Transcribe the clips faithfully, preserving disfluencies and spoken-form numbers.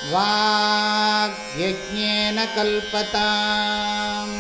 வாக்யஜ்ஞேன கல்பதாம்.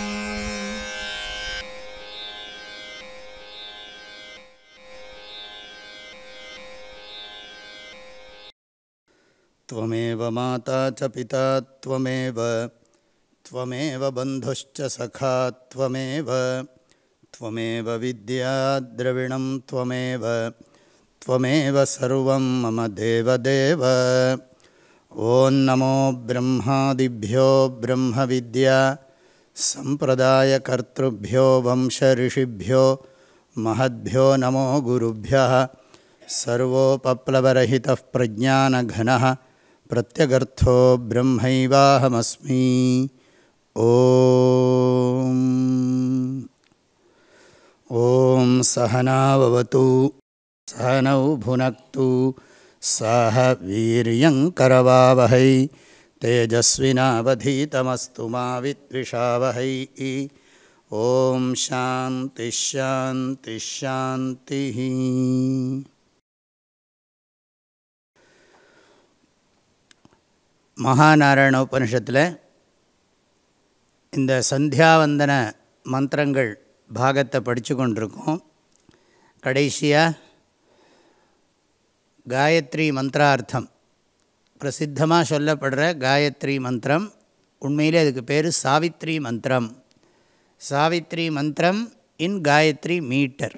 த்வமேவ மாதா ச பிதா த்வமேவ த்வமேவ பந்துஷ்ச சகா த்வமேவ த்வமேவ வித்யா த்ரவிணம் த்வமேவ த்வமேவ சர்வம் மம தேவதேவ. ஓம் நமோ பிரம்மாதிப்யோ பிரம்ம வித்யா சம்பிரதாய கர்த்ருப்யோ வம்ச ரிஷிப்யோ மஹத்யோ நமோ குருப்யः. சர்வோபப்ளவரஹிதः பிரஜ்ஞானகணः பிரத்யகர்த்தோ பிரம்மைவாஹமஸ்மி. ஓம் ஓம் சஹனாவவது சஹனௌ புனக்து சஹ வீர்யங்கரவாவஹை தேஜஸ்வினாவதீதமஸ்து மா வித்விஷாவஹை. ஓம் சாந்தி ஷாந்தி ஷாந்தி. மகாநாராயண உபனிஷத்தில் இந்த சந்தியாவந்தன மந்திரங்கள் பாகத்தை படித்து கொண்டிருக்கோம். கடைசியாக காயத்ரி மந்திரார்த்தம் பிரசித்தமாக சொல்லப்படுற காயத்ரி மந்திரம், உண்மையிலே அதுக்கு பேர் சாவித்ரி மந்திரம். சாவித்ரி மந்திரம் இன் காயத்ரி மீட்டர்.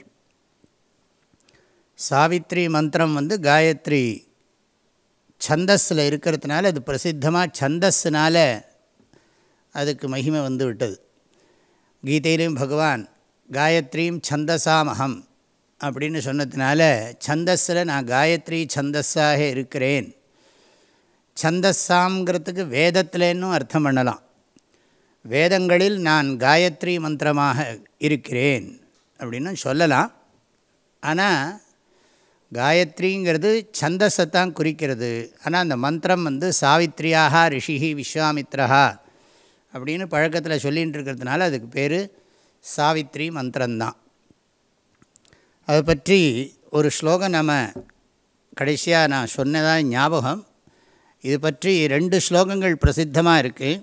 சாவித்ரி மந்திரம் வந்து காயத்ரி சந்தஸில் இருக்கிறதுனால அது பிரசித்தமாக சந்தஸ்னால அதுக்கு மகிமை வந்து விட்டது. கீதையிலையும் பகவான் காயத்ரீம் சந்தசாமகம் அப்படின்னு சொன்னதுனால சந்தஸில் நான் காயத்ரி சந்தஸாக இருக்கிறேன். சந்தஸாங்கிறதுக்கு வேதத்திலேன்னும் அர்த்தம் பண்ணலாம். வேதங்களில் நான் காயத்ரி மந்திரமாக இருக்கிறேன் அப்படின்னு சொல்லலாம். ஆனால் காயத்ரிங்கிறது சந்தஸைத்தான் குறிக்கிறது. ஆனால் அந்த மந்திரம் வந்து சாவித்ரியாக ரிஷிஹி விஸ்வாமித்ரஹா அப்படின்னு பழக்கத்தில் சொல்லிகிட்டு இருக்கிறதுனால அதுக்கு பேர் சாவித்ரி மந்திரம்தான். அதை பற்றி ஒரு ஸ்லோகம் நம்ம கடைசியாக நான் சொன்னதாக ஞாபகம். இது பற்றி ரெண்டு ஸ்லோகங்கள் பிரசித்தமாக இருக்குது.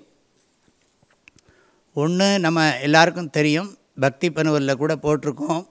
ஒன்று நம்ம எல்லாருக்கும் தெரியும், பக்தி பனுவலில் கூட போட்டிருக்கோம்.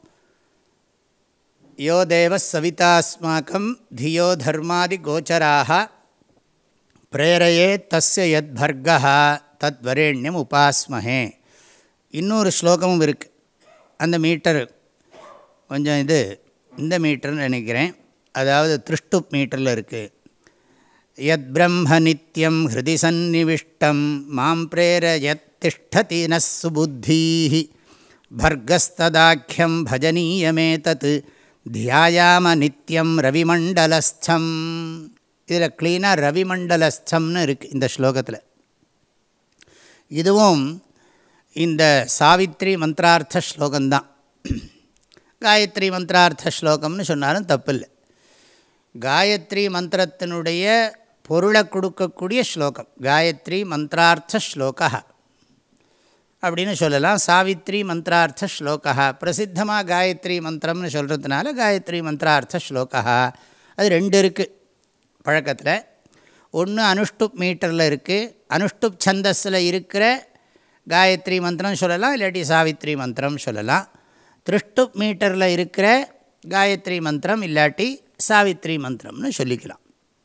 யோ தேவ சவிதாஸ்மாக்கம் தியோ தர்மாதி கோச்சராக பிரேரையே தஸ்ய யத் பர்கா தத் வரேண்யம் உபாஸ்மஹே. இன்னொரு ஸ்லோகமும் இருக்குது. அந்த மீட்டர் கொஞ்சம் இது இந்த மீட்டர்னு நினைக்கிறேன், அதாவது திருஷ்டுப் மீட்டரில் இருக்குது. யத் பிரம்ம நித்யம் ஹிருதி சந்நிவிஷ்டம் மாம் பிரேரயத் திஷ்டதி ந சுபுத்தீஹி பர்கஸ்ததாக்கியம் பஜனீயமே தத் தியாயாம நித்யம் ரவிமண்டலஸ்தம். இதில் க்ளீனாக ரவிமண்டலஸ்தம்னு இருக்குது இந்த ஸ்லோகத்தில். இதுவும் இந்த சாவித்ரி மந்திரார்த்த ஸ்லோகம்தான். காயத்ரி மந்திரார்த்த ஸ்லோகம்னு சொன்னாலும் தப்பில்லை. காயத்ரி மந்திரத்தினுடைய பொருளை கொடுக்கக்கூடிய ஸ்லோகம் காயத்ரி மந்திரார்த்த ஸ்லோகா அப்படின்னு சொல்லலாம். சாவித்ரி மந்திரார்த்த ஸ்லோகா பிரசித்தமாக காயத்ரி மந்திரம்னு சொல்கிறதுனால காயத்ரி மந்திரார்த்த ஸ்லோகா. அது ரெண்டு இருக்குது பழக்கத்தில். ஒன்று அனுஷ்டுப் மீட்டரில் இருக்குது. அனுஷ்டுப் சந்தஸில் இருக்கிற காயத்ரி மந்திரம் சொல்லலாம், இல்லாட்டி சாவித்ரி மந்திரம் சொல்லலாம். திருஷ்டுப் மீட்டரில் இருக்கிற காயத்ரி மந்திரம் இல்லாட்டி சாவித்ரி மந்திரம்னு சொல்லிக்கலாம்.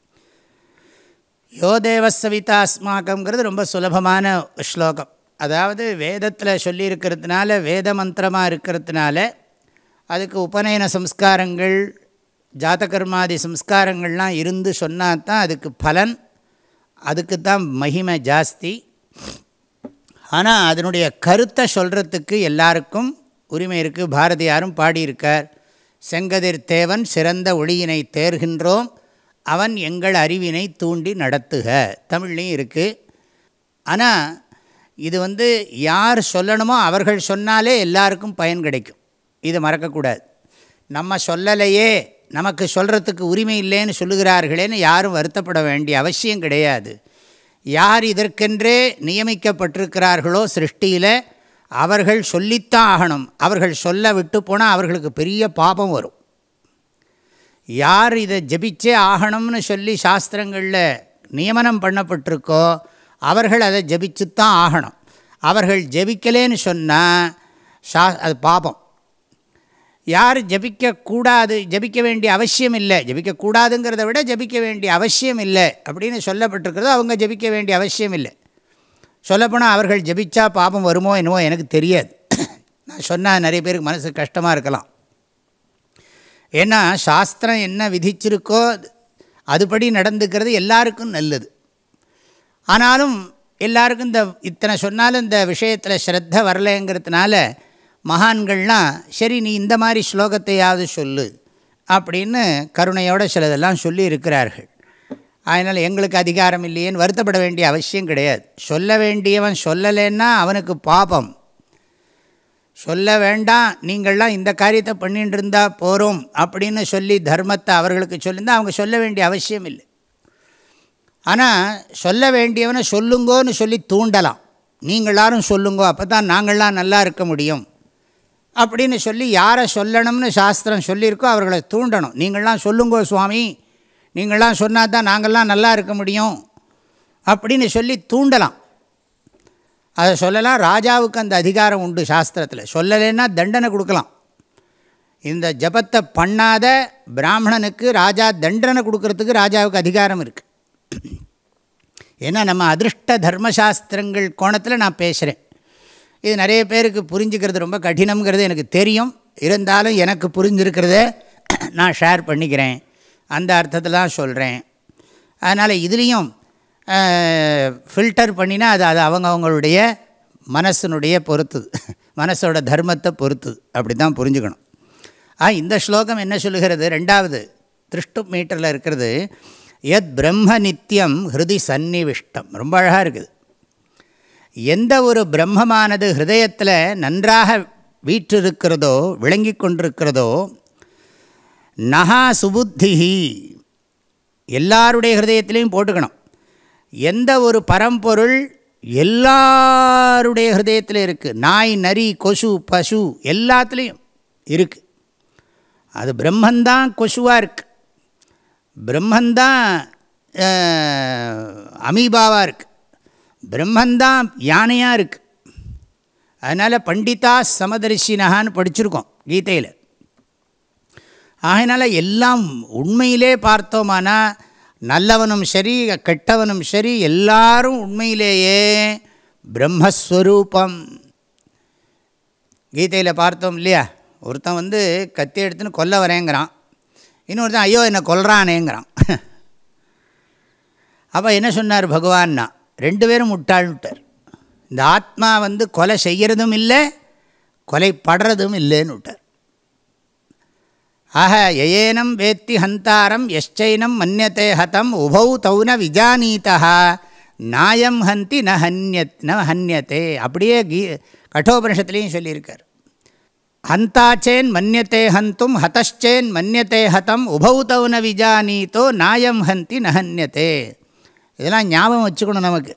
யோ தேவ சவிதாஸ்மாக்கம்ங்கிறது ரொம்ப சுலபமான ஸ்லோகம். அதாவது வேதத்தில் சொல்லியிருக்கிறதுனால, வேத மந்திரமாக இருக்கிறதுனால அதுக்கு உபநயன சம்ஸ்காரங்கள் ஜாதகர்மாதி சம்ஸ்காரங்கள்லாம் இருந்து சொன்னால் தான் அதுக்கு பலன், அதுக்கு தான் மகிமை ஜாஸ்தி. ஆனால் அதனுடைய கருத்தை சொல்கிறதுக்கு எல்லாருக்கும் உரிமை இருக்குது. பாரதியாரும் பாடியிருக்கார், செங்கதிர் தேவன் சிறந்த ஒளியினை தேர்கின்றோம் அவன் எங்கள் அறிவினை தூண்டி நடத்துக. தமிழ்லையும் இருக்குது. ஆனால் இது வந்து யார் சொல்லணுமோ அவர்கள் சொன்னாலே எல்லாருக்கும் பயன் கிடைக்கும். இதை மறக்கக்கூடாது. நம்ம சொல்லலையே, நமக்கு சொல்கிறதுக்கு உரிமை இல்லைன்னு சொல்லுகிறார்களேன்னு யாரும் வருத்தப்பட வேண்டிய அவசியம் கிடையாது. யார் இதற்கென்றே நியமிக்கப்பட்டிருக்கிறார்களோ சிருஷ்டியில் அவர்கள் சொல்லித்தான் ஆகணும். அவர்கள் சொல்ல விட்டு போனால் அவர்களுக்கு பெரிய பாபம் வரும். யார் இதை ஜபிச்சே ஆகணும்னு சொல்லி சாஸ்திரங்களில் நியமனம் பண்ணப்பட்டிருக்கோ அவர்கள் அதை ஜபிச்சுத்தான் ஆகணும். அவர்கள் ஜபிக்கலேன்னு சொன்னால் ஷா அது பாபம். யார் ஜபிக்கக்கூடாது, ஜபிக்க வேண்டிய அவசியம் இல்லை, ஜபிக்கக்கூடாதுங்கிறத விட ஜபிக்க வேண்டிய அவசியம் இல்லை அப்படின்னு சொல்லப்பட்டிருக்கிறதோ அவங்க ஜபிக்க வேண்டிய அவசியம் இல்லை. சொல்லப்போனால் அவர்கள் ஜபிச்சா பாபம் வருமோ என்னவோ எனக்கு தெரியாது. நான் சொன்னால் நிறைய பேருக்கு மனசு கஷ்டமாக இருக்கலாம். ஏன்னா சாஸ்திரம் என்ன விதிச்சிருக்கோ அதுபடி நடந்துக்கிறது எல்லாருக்கும் நல்லது. ஆனாலும் எல்லாருக்கும் இந்த இத்தனை சொன்னாலும் இந்த விஷயத்தில் ஸ்ரத்த வரலைங்கிறதுனால மகான்கள்லாம் சரி நீ இந்த மாதிரி ஸ்லோகத்தையாவது சொல்லு அப்படின்னு கருணையோடு சிலதெல்லாம் சொல்லி இருக்கிறார்கள். அதனால் எங்களுக்கு அதிகாரம் இல்லையேன்னு வருத்தப்பட வேண்டிய அவசியம் கிடையாது. சொல்ல வேண்டியவன் சொல்லலைன்னா அவனுக்கு பாபம். சொல்ல வேண்டாம், நீங்கள்லாம் இந்த காரியத்தை பண்ணிட்டு இருந்தால் போகிறோம் அப்படின்னு சொல்லி தர்மத்தை அவர்களுக்கு சொல்லியிருந்தால் அவங்க சொல்ல வேண்டிய அவசியம் இல்லை. ஆனால் சொல்ல வேண்டியவனை சொல்லுங்கோன்னு சொல்லி தூண்டலாம். நீங்களாரும் சொல்லுங்கோ, அப்போ தான் நாங்கள்லாம் நல்லா இருக்க முடியும் அப்படின்னு சொல்லி யாரை சொல்லணும்னு சாஸ்திரம் சொல்லியிருக்கோ அவர்களை தூண்டணும். நீங்கள்லாம் சொல்லுங்கோ சுவாமி, நீங்கள்லாம் சொன்னால் தான் நாங்கள்லாம் நல்லா இருக்க முடியும் அப்படின்னு சொல்லி தூண்டலாம். அதை சொல்லலாம். ராஜாவுக்கு அந்த அதிகாரம் உண்டு சாஸ்திரத்தில். சொல்லலைன்னா தண்டனை கொடுக்கலாம். இந்த ஜபத்தை பண்ணாத பிராமணனுக்கு ராஜா தண்டனை கொடுக்கறதுக்கு ராஜாவுக்கு அதிகாரம் இருக்குது. ஏன்னா நம்ம அதிருஷ்ட தர்மசாஸ்திரங்கள் கோணத்தில் நான் பேசுகிறேன். இது நிறைய பேருக்கு புரிஞ்சுக்கிறது ரொம்ப கடினம்ங்கிறது எனக்கு தெரியும். இருந்தாலும் எனக்கு புரிஞ்சிருக்கிறத நான் ஷேர் பண்ணிக்கிறேன், அந்த அர்த்தத்தில் தான் சொல்கிறேன். அதனால் இதுலேயும் ஃபில்டர் பண்ணினா அது அது அவங்க அவங்களுடைய மனசினுடைய பொறுத்துது, மனசோட தர்மத்தை பொறுத்துது. அப்படி தான் புரிஞ்சுக்கணும். ஆ இந்த ஸ்லோகம் என்ன சொல்லுகிறது? ரெண்டாவது திருஷ்டு மீட்டரில் இருக்கிறது. யத் பிரம்ம நித்தியம் ஹிருதி சந்நிவிஷ்டம். ரொம்ப அழகாக இருக்குது. எந்த ஒரு பிரம்மமானது ஹிருதயத்தில் நன்றாக வீற்றிருக்கிறதோ விளங்கி கொண்டிருக்கிறதோ, நஹா சுபுத்திஹி, எல்லாருடைய ஹிருதயத்திலையும் போட்டுக்கணும். எந்த ஒரு பரம்பொருள் எல்லாருடைய ஹிருதயத்தில் இருக்குது. நாய், நரி, கொசு, பசு எல்லாத்துலேயும் இருக்குது. அது பிரம்மந்தான் கொசுவாக இருக்குது, பிரம்மந்தான் அமீபாவாக இருக்குது, பிரம்மந்தான் யானையாக இருக்குது. அதனால் பண்டிதா சமதர்ஷினகான்னு படிச்சிருக்கோம் கீதையில். ஆகையினால எல்லாம் உண்மையிலே பார்த்தோமானா நல்லவனும் சரி கெட்டவனும் சரி எல்லாரும் உண்மையிலேயே பிரம்மஸ்வரூபம். கீதையில் பார்த்தோம் இல்லையா? ஒருத்தன் வந்து கத்தி எடுத்துன்னு கொல்ல வரேங்கிறான், இன்னொருத்தன் ஐயோ என்னை கொல்றானேங்கிறான். அப்போ என்ன சொன்னார் பகவான்னா? ரெண்டு பேரும் முட்டாள்னுட்டார். இந்த ஆத்மா வந்து கொலை செய்கிறதும் இல்லை கொலைப்படுறதும் இல்லைன்னு விட்டார். ஆஹ யயேனம் வேத்தி ஹந்தாரம் யశ్చைனம் மன்யதே ஹதம் உபௌ தௌன விஜானீதா நாயம் ஹந்தி ந ஹன்யத் ந ஹன்யதே. அப்படியே கீ கட்டோபனிஷத்துலேயும் சொல்லியிருக்கார். ஹந்தாச்சேன் மன்யதே ஹந்தும் ஹதச்சேன் மன்யதே ஹதம் உபௌ தௌன விஜானீதோ நாயம் ஹந்தி ந ஹன்யதே. இதெல்லாம் ஞாபகம் வச்சுக்கணும் நமக்கு.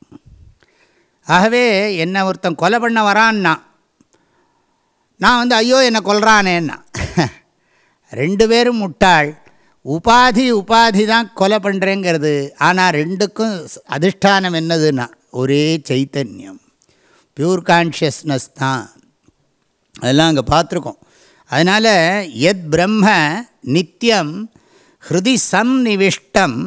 ஆகவே என்னை ஒருத்தன் கொலை பண்ண வரான்னா நான் வந்து ஐயோ என்னை கொல்றானேன்னா, ரெண்டு பேரும் முட்டாள். உபாதி உபாதி தான் கொலை பண்ணுறேங்கிறது. ஆனால் ரெண்டுக்கும் அதிஷ்டானம் என்னதுன்னா ஒரே சைத்தன்யம், பியூர் கான்ஷியஸ்னஸ் தான். அதெல்லாம் அங்கே பார்த்துருக்கோம். அதனால் யத் பிரம்ம நித்தியம் ஹிருதி சந்நிவிஷ்டம்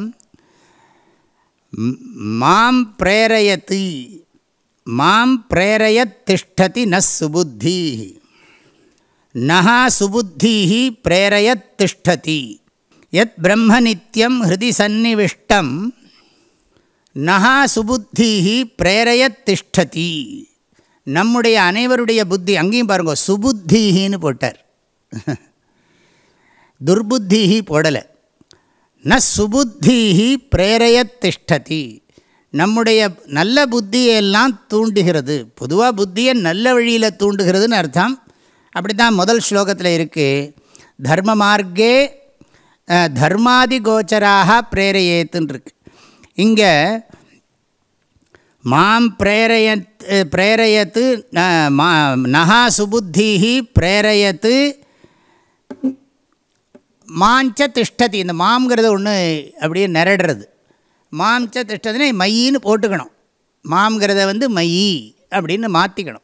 மாம் பிரேரயதி மாம் பிரேரயத் திஷ்டதி ந சுபுத்தி நஹா சுபுத்திஹி பிரேரயத் திஷ்டதி. யத் பிரம்ம நித்தியம் ஹிருதி சந்நிவிஷ்டம் நஹா சுபுத்திஹி பிரேரயத் திஷ்டதி. நம்முடைய அனைவருடைய புத்தி, அங்கேயும் பாருங்க சுபுத்திஹின்னு போட்டார், துர்புத்திஹி போடலை. ந சுபுத்திஹி பிரேரயத் திஷ்டதி. நம்முடைய நல்ல புத்தியெல்லாம் தூண்டுகிறது. பொதுவாக புத்தியை நல்ல வழியில் தூண்டுகிறதுன்னு அர்த்தம். அப்படி தான் முதல் ஸ்லோகத்தில் இருக்குது. தர்ம மார்க்கே தர்மாதி கோச்சராக பிரேரையேத்துன்னு இருக்கு. இங்கே மாம் பிரேரயத் பிரேரயத்து நஹா சுபுத்திஹி பிரேரயத்து மாஞ்ச திஷ்டதி. இந்த மாம்ங்கிறது ஒன்று அப்படியே நிரடுறது. மாம்ச திஷ்டதினை மையின்னு போட்டுக்கணும். மாம்ங்கிறத வந்து மயி அப்படின்னு மாற்றிக்கணும்.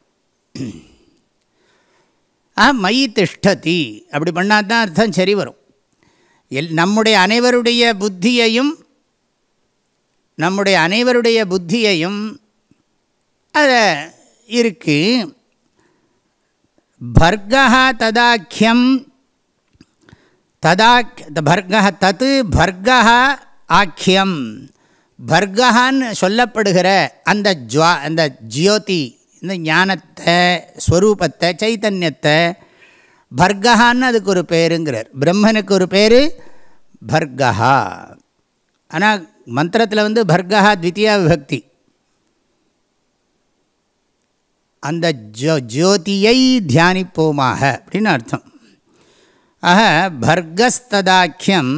ஆ மயி திஷ்டதி அப்படி பண்ணால் தான் அர்த்தம் சரி வரும். எல் நம்முடைய அனைவருடைய புத்தியையும் நம்முடைய அனைவருடைய புத்தியையும் அதை இருக்குது. பர்கா ததாக்கியம் ததா பர்கா தத்து பர்கா ஆக்கியம். பர்கான்னு சொல்லப்படுகிற அந்த ஜுவா அந்த ஜியோதி இந்த ஞானத்தை ஸ்வரூபத்தை சைத்தன்யத்தை பர்கான்னு அதுக்கு ஒரு பேருங்கிறார். பிரம்மனுக்கு ஒரு பேர் பர்கா. ஆனால் மந்திரத்தில் வந்து பர்கா த்விதியா விபக்தி. அந்த ஜோ ஜோதியை தியானிப்போமாக அப்படின்னு அர்த்தம். ஆக பர்கஸ்ததாக்கியம்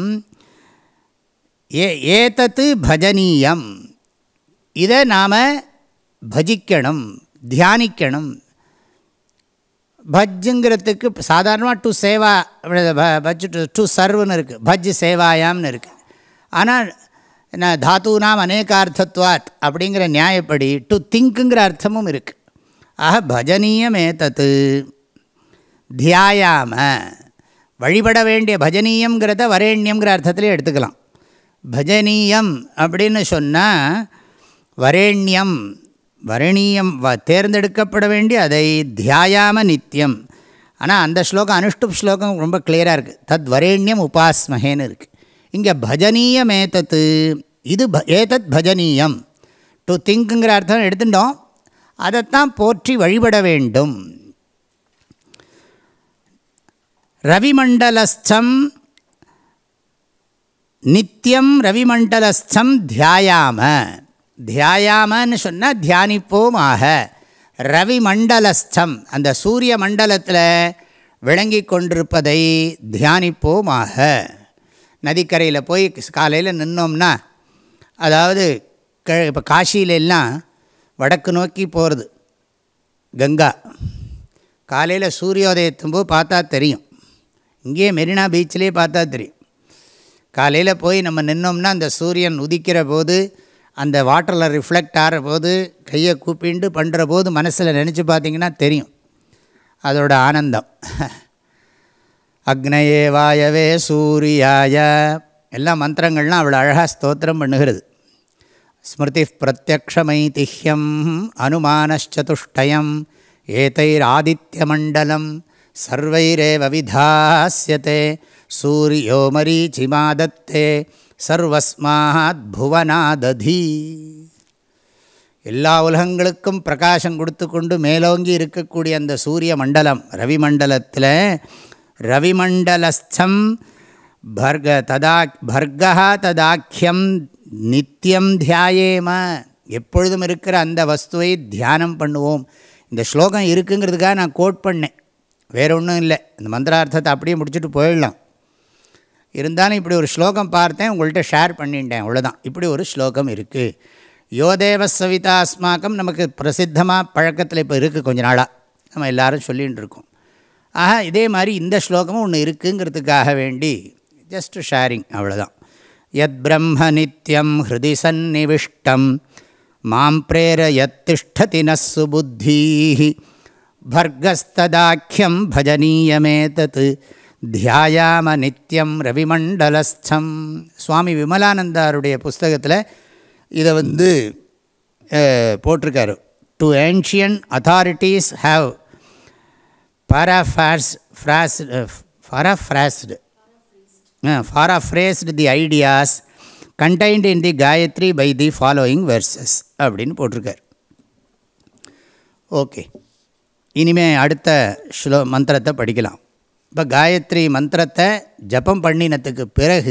ஏ ஏதத்து பஜனீயம். இதை நாம் பஜிக்கணும், தியானிக்கணும். பஜ்ஜுங்கிறதுக்கு சாதாரணமாக டு சேவா பஜ் டு சர்வ்னு இருக்குது, பஜ் சேவாயாம்னு இருக்குது. ஆனால் என்ன தாத்தூனாம் அநேகார்த்தத்வாத் அப்படிங்கிற நியாயப்படி டு திங்க்குங்கிற அர்த்தமும் இருக்குது. ஆக பஜனீயம் ஏதத்து தியாயாம வழிபட வேண்டிய பஜனீயங்கிறத வரேண்யங்கிற அர்த்தத்திலே எடுத்துக்கலாம். பஜனீயம் அப்படின்னு சொன்னால் வரேண்யம் வரணியம் வ தேர்ந்தெடுக்கப்பட வேண்டிய அதை தியாயாம நித்தியம். ஆனால் அந்த ஸ்லோகம் அனுஷ்டுப் ஸ்லோகம் ரொம்ப கிளியராக இருக்குது. தத் வரேண்யம் உபாஸ்மஹேன்னு இருக்குது. இங்கே பஜனீயம் ஏதத்து இது ப ஏதத் பஜனீயம் டு திங்க்குங்கிற அர்த்தம் எடுத்துட்டோம். அதைத்தான் போற்றி வழிபட வேண்டும். ரவிமண்டலஸ்தம் நித்தியம் ரவிமண்டலஸ்தம் தியாயாம. தியாயாமன்னு சொன்னால் தியானிப்போமாக. ரவிமண்டலஸ்தம் அந்த சூரிய மண்டலத்தில் விளங்கி கொண்டிருப்பதை தியானிப்போமாக. நதிக்கரையில் போய் காலையில் நின்னோம்னா, அதாவது க இப்போ காசியிலெல்லாம் வடக்கு நோக்கி போகிறது கங்கா. காலையில் சூரியோதயத்தும்போது பார்த்தா தெரியும். இங்கேயே மெரினா பீச்சிலே பார்த்தா தெரியும். காலையில் போய் நம்ம நின்னோம்னா அந்த சூரியன் உதிக்கிற போது அந்த வாட்டரில் ரிஃப்ளெக்ட் ஆகிற போது கையை கூப்பிண்டு பண்ணுற போது மனசில் நினச்சி பார்த்திங்கன்னா தெரியும் அதோட ஆனந்தம். அக்னயே வாயவே சூரியாய எல்லா மந்திரங்கள்லாம் அவ்வளோ அழகாக ஸ்தோத்திரம் பண்ணுகிறது. ஸ்மிருதி பிரத்யக்ஷமைதிஹ்யம் அனுமானச்சதுஷ்டயம் ஏதைராதித்யமண்டலம் சர்வைரேவ விதாஸ்யதே சூரியோ மரீச்சிமாதத்தே சர்வஸ்மாத் புவனாததி. எல்லா உலகங்களுக்கும் பிரகாசம் கொடுத்து கொண்டு மேலோங்கி இருக்கக்கூடிய அந்த சூரிய மண்டலம் ரவிமண்டலத்தில் ரவிமண்டலஸ்தம் பர்க ததா பர்கா ததாக்கியம் நித்தியம் தியாயேம. எப்பொழுதும் இருக்கிற அந்த வஸ்துவை தியானம் பண்ணுவோம். இந்த ஸ்லோகம் இருக்குங்கிறதுக்காக நான் கோட் பண்ணேன், வேறு ஒன்றும் இல்லை. இந்த மந்திரார்த்தத்தை அப்படியே முடிச்சுட்டு போயிடலாம். இருந்தாலும் இப்படி ஒரு ஸ்லோகம் பார்த்தேன், உங்கள்கிட்ட ஷேர் பண்ணிட்டேன், அவ்வளோதான். இப்படி ஒரு ஸ்லோகம் இருக்குது. யோதேவ சவிதா அஸ்மாக்கம் நமக்கு பிரசித்தமாக பழக்கத்தில் இப்போ இருக்குது, கொஞ்ச நாளாக நம்ம எல்லோரும் சொல்லிகிட்டு இருக்கோம். ஆக இதே மாதிரி இந்த ஸ்லோகமும் ஒன்று இருக்குங்கிறதுக்காக வேண்டி ஜஸ்ட் ஷேரிங், அவ்வளோதான். யத் பிரம்ம நித்யம் ஹிருதி சந்நிவிஷ்டம் மாம் பிரேரயத் திஷ்டதி நஸ்ஸு புத்தீஹி பர்கஸ்ததாக்கியம் பஜனீயமேதத் தியாயாம நித்யம் ரவிமண்டலஸ்தம். சுவாமி விமலானந்தாருடைய புஸ்தகத்தில் இதை வந்து போட்டிருக்காரு. To ancient authorities have paraphrased paraphrased paraphrased the ideas contained in the Gayatri by the following verses அப்படின்னு போட்டிருக்கார். ஓகே, இனிமேல் அடுத்த ஸ்லோ மந்திரத்தை படிக்கலாம். இப்போ காயத்ரி மந்திரத்தை ஜபம் பண்ணினத்துக்கு பிறகு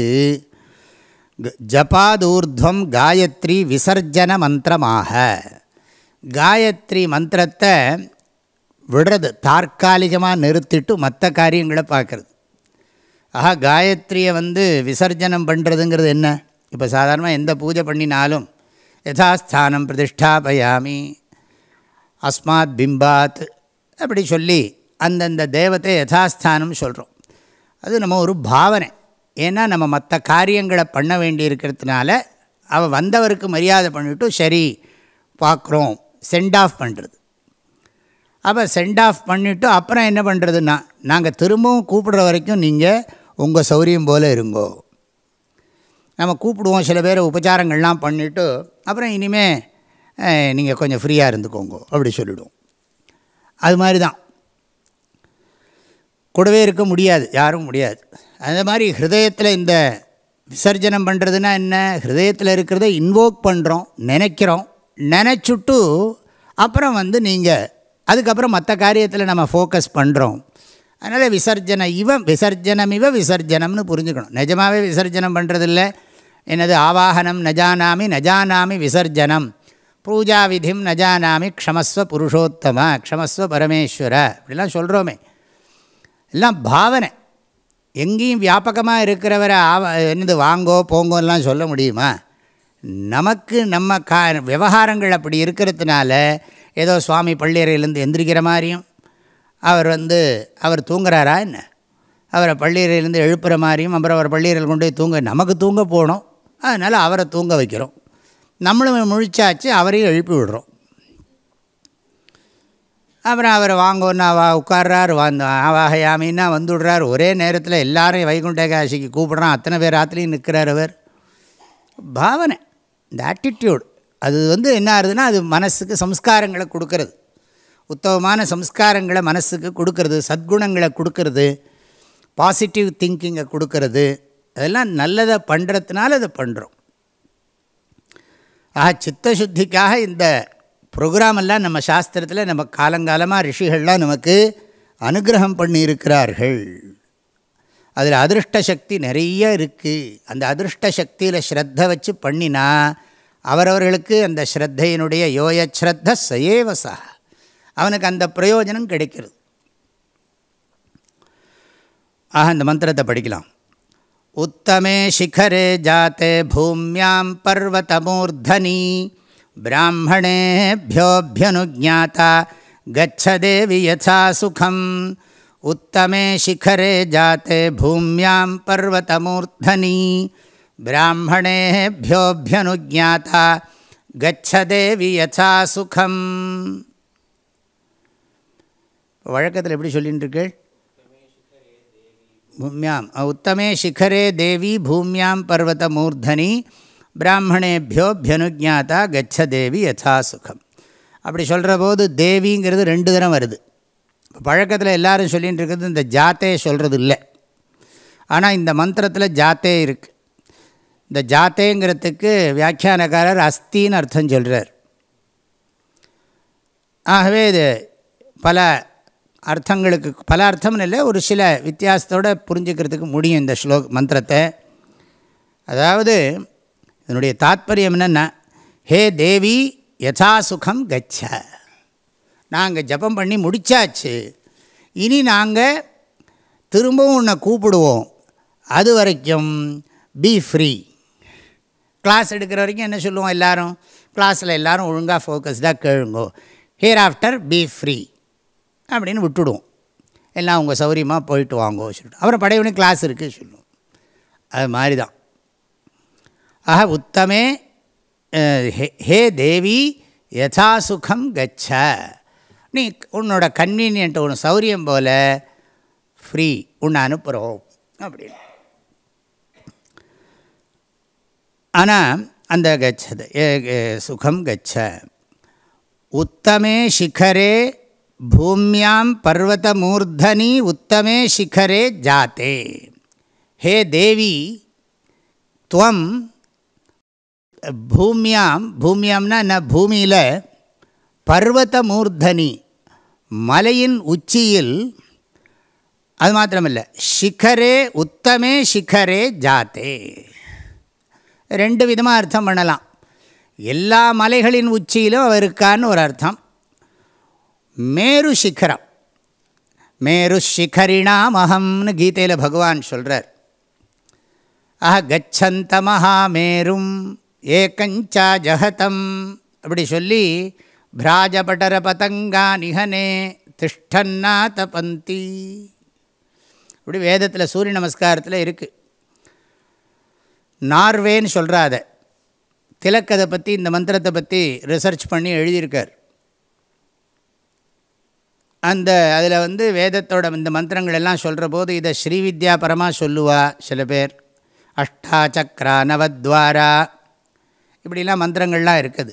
ஜபாதூர்த்வம் காயத்ரி விசர்ஜன மந்திரமாக காயத்ரி மந்திரத்தை விடுறது, தாற்காலிகமாக நிறுத்திட்டு மற்ற காரியங்களை பார்க்குறது. ஆஹா, காயத்ரியை வந்து விசர்ஜனம் பண்ணுறதுங்கிறது என்ன? இப்போ சாதாரணமாக எந்த பூஜை பண்ணினாலும் யதாஸ்தானம் பிரதிஷ்டாபயாமி அஸ்மாத் பிம்பாத் அப்படி சொல்லி அந்தந்த தேவத்தை யதாஸ்தானம் சொல்கிறோம். அது நம்ம ஒரு பாவனை. ஏன்னா நம்ம மற்ற காரியங்களை பண்ண வேண்டி இருக்கிறதுனால அவன் வந்தவருக்கு மரியாதை பண்ணிவிட்டு சரி பார்க்குறோம் சென்ட் ஆஃப் பண்ணுறது. அப்போ சென்ட் ஆஃப் பண்ணிவிட்டு அப்புறம் என்ன பண்ணுறதுன்னா, நாங்கள் திரும்பவும் கூப்பிடுற வரைக்கும் நீங்கள் உங்கள் சௌரியம் போல் இருங்கோ. நம்ம கூப்பிடுவோம், சில பேர் உபச்சாரங்கள்லாம் பண்ணிவிட்டு அப்புறம் இனிமேல் நீங்கள் கொஞ்சம் ஃப்ரீயாக இருந்துக்கோங்க அப்படி சொல்லிவிடுவோம். அது மாதிரி தான், கூடவே இருக்க முடியாது, யாரும் முடியாது. அந்த மாதிரி ஹிருதயத்தில் இந்த விசர்ஜனம் பண்ணுறதுனா என்ன, ஹிருதயத்தில் இருக்கிறத இன்வோக் பண்ணுறோம், நினைக்கிறோம், நினச்சுட்டு அப்புறம் வந்து நீங்கள் அதுக்கப்புறம் மற்ற காரியத்தில் நம்ம ஃபோக்கஸ் பண்ணுறோம். அதனால் விசர்ஜன இவ விசர்ஜனம் இவ விசர்ஜனம்னு புரிஞ்சுக்கணும். நிஜமாகவே விசர்ஜனம் பண்ணுறதில்ல. என்னது ஆவாகனம் நஜானாமி நஜானாமி விசர்ஜனம், பூஜா விதிம் நஜானாமி க்ஷமஸ்வ புருஷோத்தம க்ஷமஸ்வ பரமேஸ்வர இப்படிலாம் சொல்கிறோமே, எல்லாம் பாவனை. எங்கேயும் வியாபகமாக இருக்கிறவரை ஆவ என்னது வாங்கோ போங்கோலாம் சொல்ல முடியுமா? நமக்கு நம்ம கா விவகாரங்கள் அப்படி இருக்கிறதுனால ஏதோ சுவாமி பள்ளியறையிலேருந்து எந்திரிக்கிற மாதிரியும், அவர் வந்து அவர் தூங்குறாரா என்ன, அவரை பள்ளியறையிலேருந்து எழுப்புகிற மாதிரியும், அப்புறம் அவர் பள்ளியறையில் கொண்டு போய் தூங்க நமக்கு தூங்க போகணும், அதனால் அவரை தூங்க வைக்கிறோம். நம்மளும் முழிச்சாச்சு, அவரையும் எழுப்பி விடுறோம். அப்புறம் அவர் வாங்கோன்னா வா உட்கார்றார், வந்து ஆவாகையாமின்னா வந்துவிடுறார். ஒரே நேரத்தில் எல்லாரையும் வைகுண்ட ஏகாதசிக்கு கூப்பிட்றான், அத்தனை பேர் ராத்திரியும் நிற்கிறார். அவர் பாவனை, இந்த ஆட்டிடியூட் அது வந்து என்ன ஆகுதுன்னா, அது மனசுக்கு சம்ஸ்காரங்களை கொடுக்கறது, உத்தமமான சம்ஸ்காரங்களை மனசுக்கு கொடுக்கறது, சத்குணங்களை கொடுக்கறது, பாசிட்டிவ் திங்கிங்கை கொடுக்கறது. அதெல்லாம் நல்லதை பண்ணுறதுனால அதை பண்ணுறோம். ஆக சித்தசுத்திக்காக இந்த ப்ரோக்ராமெல்லாம் நம்ம சாஸ்திரத்தில் நம்ம காலங்காலமாக ரிஷிகள்லாம் நமக்கு அனுகிரகம் பண்ணியிருக்கிறார்கள். அதில் அதிருஷ்ட சக்தி நிறைய இருக்குது. அந்த அதிருஷ்ட சக்தியில் ஸ்ரத்த வச்சு பண்ணினா அவரவர்களுக்கு அந்த ஸ்ரத்தையினுடைய யோயஸ்ரத்த சயேவசா அவனுக்கு அந்த பிரயோஜனம் கிடைக்கிறது. ஆக இந்த மந்திரத்தை படிக்கலாம். உத்தமே சிகரே ஜாத்தே பூமியாம் பர்வதமூர்தனி பிராமணேபியோப்யனுஜாதா கச்சதேவி யதா சுகம். உத்தமே சிகரே ஜாத்தே பூமியாம் பர்வதமூர்தனி பிராமணேபியோப்யனுஜாதா கச்சதேவி யதா சுகம். வழக்கத்தில் எப்படி சொல்லின்னு இருக்கு? பூமியாம் உத்தமே சிகரே தேவி பூமியாம் பர்வத மூர்தனி பிராமணேபியோபியனுஜாதா கச்சதேவி யதா சுகம். அப்படி சொல்கிற போது தேவிங்கிறது ரெண்டு தரம் வருது. பழக்கத்தில் எல்லோரும் சொல்லிகிட்டு இருக்கிறது இந்த ஜாத்தே சொல்கிறது இல்லை. ஆனால் இந்த மந்திரத்தில் ஜாத்தே இருக்குது. இந்த ஜாத்தேங்கிறதுக்கு வியாக்கியானக்காரர் அஸ்தின்னு அர்த்தம் சொல்கிறார். ஆகவே இது பல அர்த்தங்களுக்கு பல அர்த்தம்னு இல்லை, ஒரு சில வித்தியாசத்தோடு புரிஞ்சுக்கிறதுக்கு முடியும் இந்த ஸ்லோக் மந்திரத்தை. அதாவது இதனுடைய தாத்பரியம் என்னென்னா, ஹே தேவி யதா சுகம் கச்ச, நாங்கள் ஜபம் பண்ணி முடித்தாச்சு, இனி நாங்கள் திரும்பவும் உன்னை கூப்பிடுவோம், அது வரைக்கும் பி ஃப்ரீ. கிளாஸ் எடுக்கிற வரைக்கும் என்ன சொல்லுவோம் எல்லோரும், கிளாஸில் எல்லோரும் ஒழுங்காக ஃபோக்கஸ்டாக கேளுங்கோ, ஹியர் ஆஃப்டர் பி ஃப்ரீ அப்படின்னு விட்டுடுவோம். எல்லாம் உங்கள் சௌரியமாக போயிட்டு வாங்கோ சொல்லிட்டு அப்புறம் படையவனே கிளாஸ் இருக்குது சொல்லுவோம். அது மாதிரி தான். ஆஹா உத்தமே ஹே தேவி யதா சுகம் கச்ச, நீ உன்னோட கன்வீனியன்ட் உன் சௌரியம் போல் ஃப்ரீ உன்னை அனுப்புகிறோம் அப்படின்னு. ஆனால் அந்த கச்சது சுகம் கச்ச உத்தமே சிகரே பூமியாம் பர்வதமூர்தனி உத்தமே சிகரே ஜாத்தே. ஹே தேவி துவம் பூமியாம், பூமியாம்னா என்ன, பூமியில் பர்வதமூர்தனி மலையின் உச்சியில், அது மாத்திரமில்லை சிகரே உத்தமே சிகரே ஜாத்தே. ரெண்டு விதமாக அர்த்தம் பண்ணலாம். எல்லா மலைகளின் உச்சியிலும் அவர் இருக்கான்னு ஒரு அர்த்தம். மேரு சிகரம், மேரு சிகரிணாமஹம்னு கீதையில் பகவான் சொல்கிறார். ஆஹ கச்சந்த மகாமேரும் ஏகஞ்சா ஜகதம் அப்படி சொல்லி பிராஜபட்டர பதங்கா நிகனே திஷ்டன்னா தபந்தி இப்படி வேதத்தில் சூரிய நமஸ்காரத்தில் இருக்குது. நார்வேன்னு சொல்கிறா அதை. திலக்கதை பற்றி இந்த மந்திரத்தை பற்றி ரிசர்ச் பண்ணி எழுதியிருக்கார். அந்த அதில் வந்து வேதத்தோட இந்த மந்திரங்கள் எல்லாம் சொல்கிற போது இதை ஸ்ரீவித்யா பரமாக சொல்லுவா சில பேர். அஷ்டா சக்ரா நவத்வாரா இப்படிலாம் மந்திரங்கள்லாம் இருக்குது.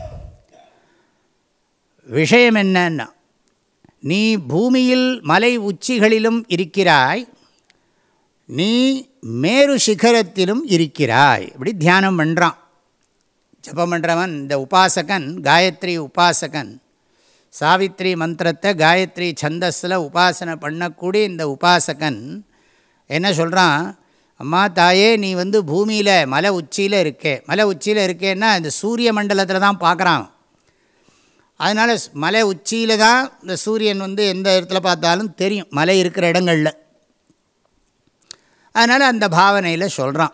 விஷயம் என்னன்னா, நீ பூமியில் மலை உச்சிகளிலும் இருக்கிறாய், நீ மேரு சிகரத்திலும் இருக்கிறாய். இப்படி தியானம் பண்ணுறான் ஜபம் பண்ணுறவன். இந்த உபாசகன், காயத்ரி உபாசகன், சாவித்ரி மந்திரத்தை காயத்ரி சந்தஸில் உபாசனை பண்ணக்கூடிய இந்த உபாசகன் என்ன சொல்கிறான், அம்மா தாயே நீ வந்து பூமியில் மலை உச்சியில் இருக்கே, மலை உச்சியில் இருக்கேன்னா இந்த சூரிய மண்டலத்தில் தான் பார்க்குறான். அதனால் மலை உச்சியில் தான் இந்த சூரியன் வந்து எந்த இடத்துல பார்த்தாலும் தெரியும், மலை இருக்கிற இடங்களில். அதனால் அந்த பாவனையில் சொல்கிறான்.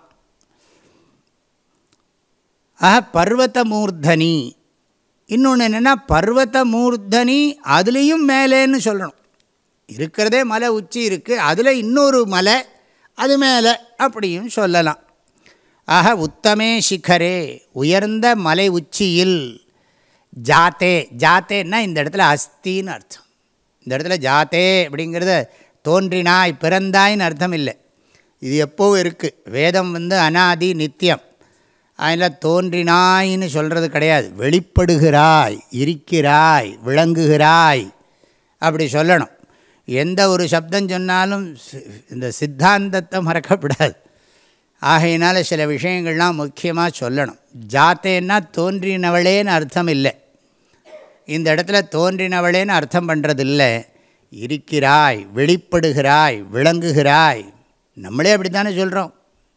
ஆஹா பர்வத மூர்தனி. இன்னொன்று என்னென்னா பர்வத மூர்தனி, அதுலேயும் மேலேன்னு சொல்லணும். இருக்கிறதே மலை உச்சி இருக்குது, அதில் இன்னொரு மலை அது மேலே அப்படியும் சொல்லலாம். ஆக உத்தமே சிகரே, உயர்ந்த மலை உச்சியில், ஜாத்தே, ஜாத்தேன்னா இந்த இடத்துல அஸ்தின்னு அர்த்தம். இந்த இடத்துல ஜாத்தே அப்படிங்கிறத தோன்றினாய் பிறந்தாயின்னு அர்த்தம் இல்லை. இது எப்போவும் இருக்குது. வேதம் வந்து அனாதி நித்தியம். அதில் தோன்றினாயின்னு சொல்கிறது கிடையாது. வெளிப்படுகிறாய், இருக்கிறாய், விளங்குகிறாய் அப்படி சொல்லணும். எந்த ஒரு சப்தம் சொன்னாலும் இந்த சித்தாந்தத்தை மறக்கப்படாது. ஆகையினால சில விஷயங்கள்லாம் முக்கியமாக சொல்லணும். ஜாத்தேன்னா தோன்றினவளேன்னு அர்த்தம் இல்லை. இந்த இடத்துல தோன்றினவளேன்னு அர்த்தம் பண்ணுறதில்லை. இருக்கிறாய், வெளிப்படுகிறாய், விளங்குகிறாய். நம்மளே அப்படி தானே சொல்கிறோம்.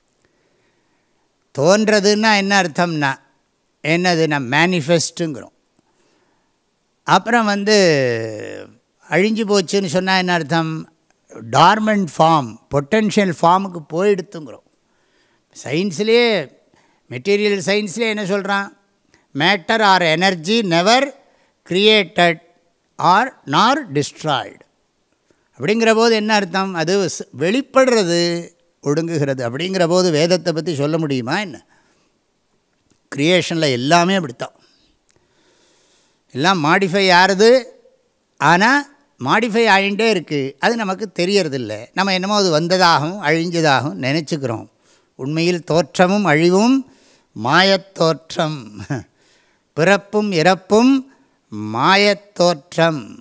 தோன்றதுன்னா என்ன அர்த்தம்னா என்னதுன்னா மேனிஃபெஸ்ட்டுங்கிறோம். அப்புறம் வந்து அழிஞ்சு போச்சுன்னு சொன்னால் என்ன அர்த்தம், டார்மெண்ட் ஃபார்ம், பொட்டென்ஷியல் ஃபார்முக்கு போயிடுத்துங்கிறோம். சயின்ஸ்லேயே, மெட்டீரியல் சயின்ஸ்லேயே என்ன சொல்கிறான், matter or energy never created or nor destroyed. அப்படிங்கிற போது என்ன அர்த்தம், அது வெளிப்படுறது, ஒடுங்குகிறது. அப்படிங்கிற போது வேதத்தை பற்றி சொல்ல முடியுமா என்ன? க்ரியேஷனில் எல்லாமே அப்படித்தான், எல்லாம் மாடிஃபை ஆகிறது. ஆனால் மாடிஃபை ஆகிட்டே இருக்குது, அது நமக்கு தெரியறதில்லை. நம்ம என்னமோ அது வந்ததாகவும் அழிஞ்சதாகவும் நினச்சிக்கிறோம். உண்மையில் தோற்றமும் அழிவும் மாயத்தோற்றம், பிறப்பும் இறப்பும் மாயத்தோற்றம்.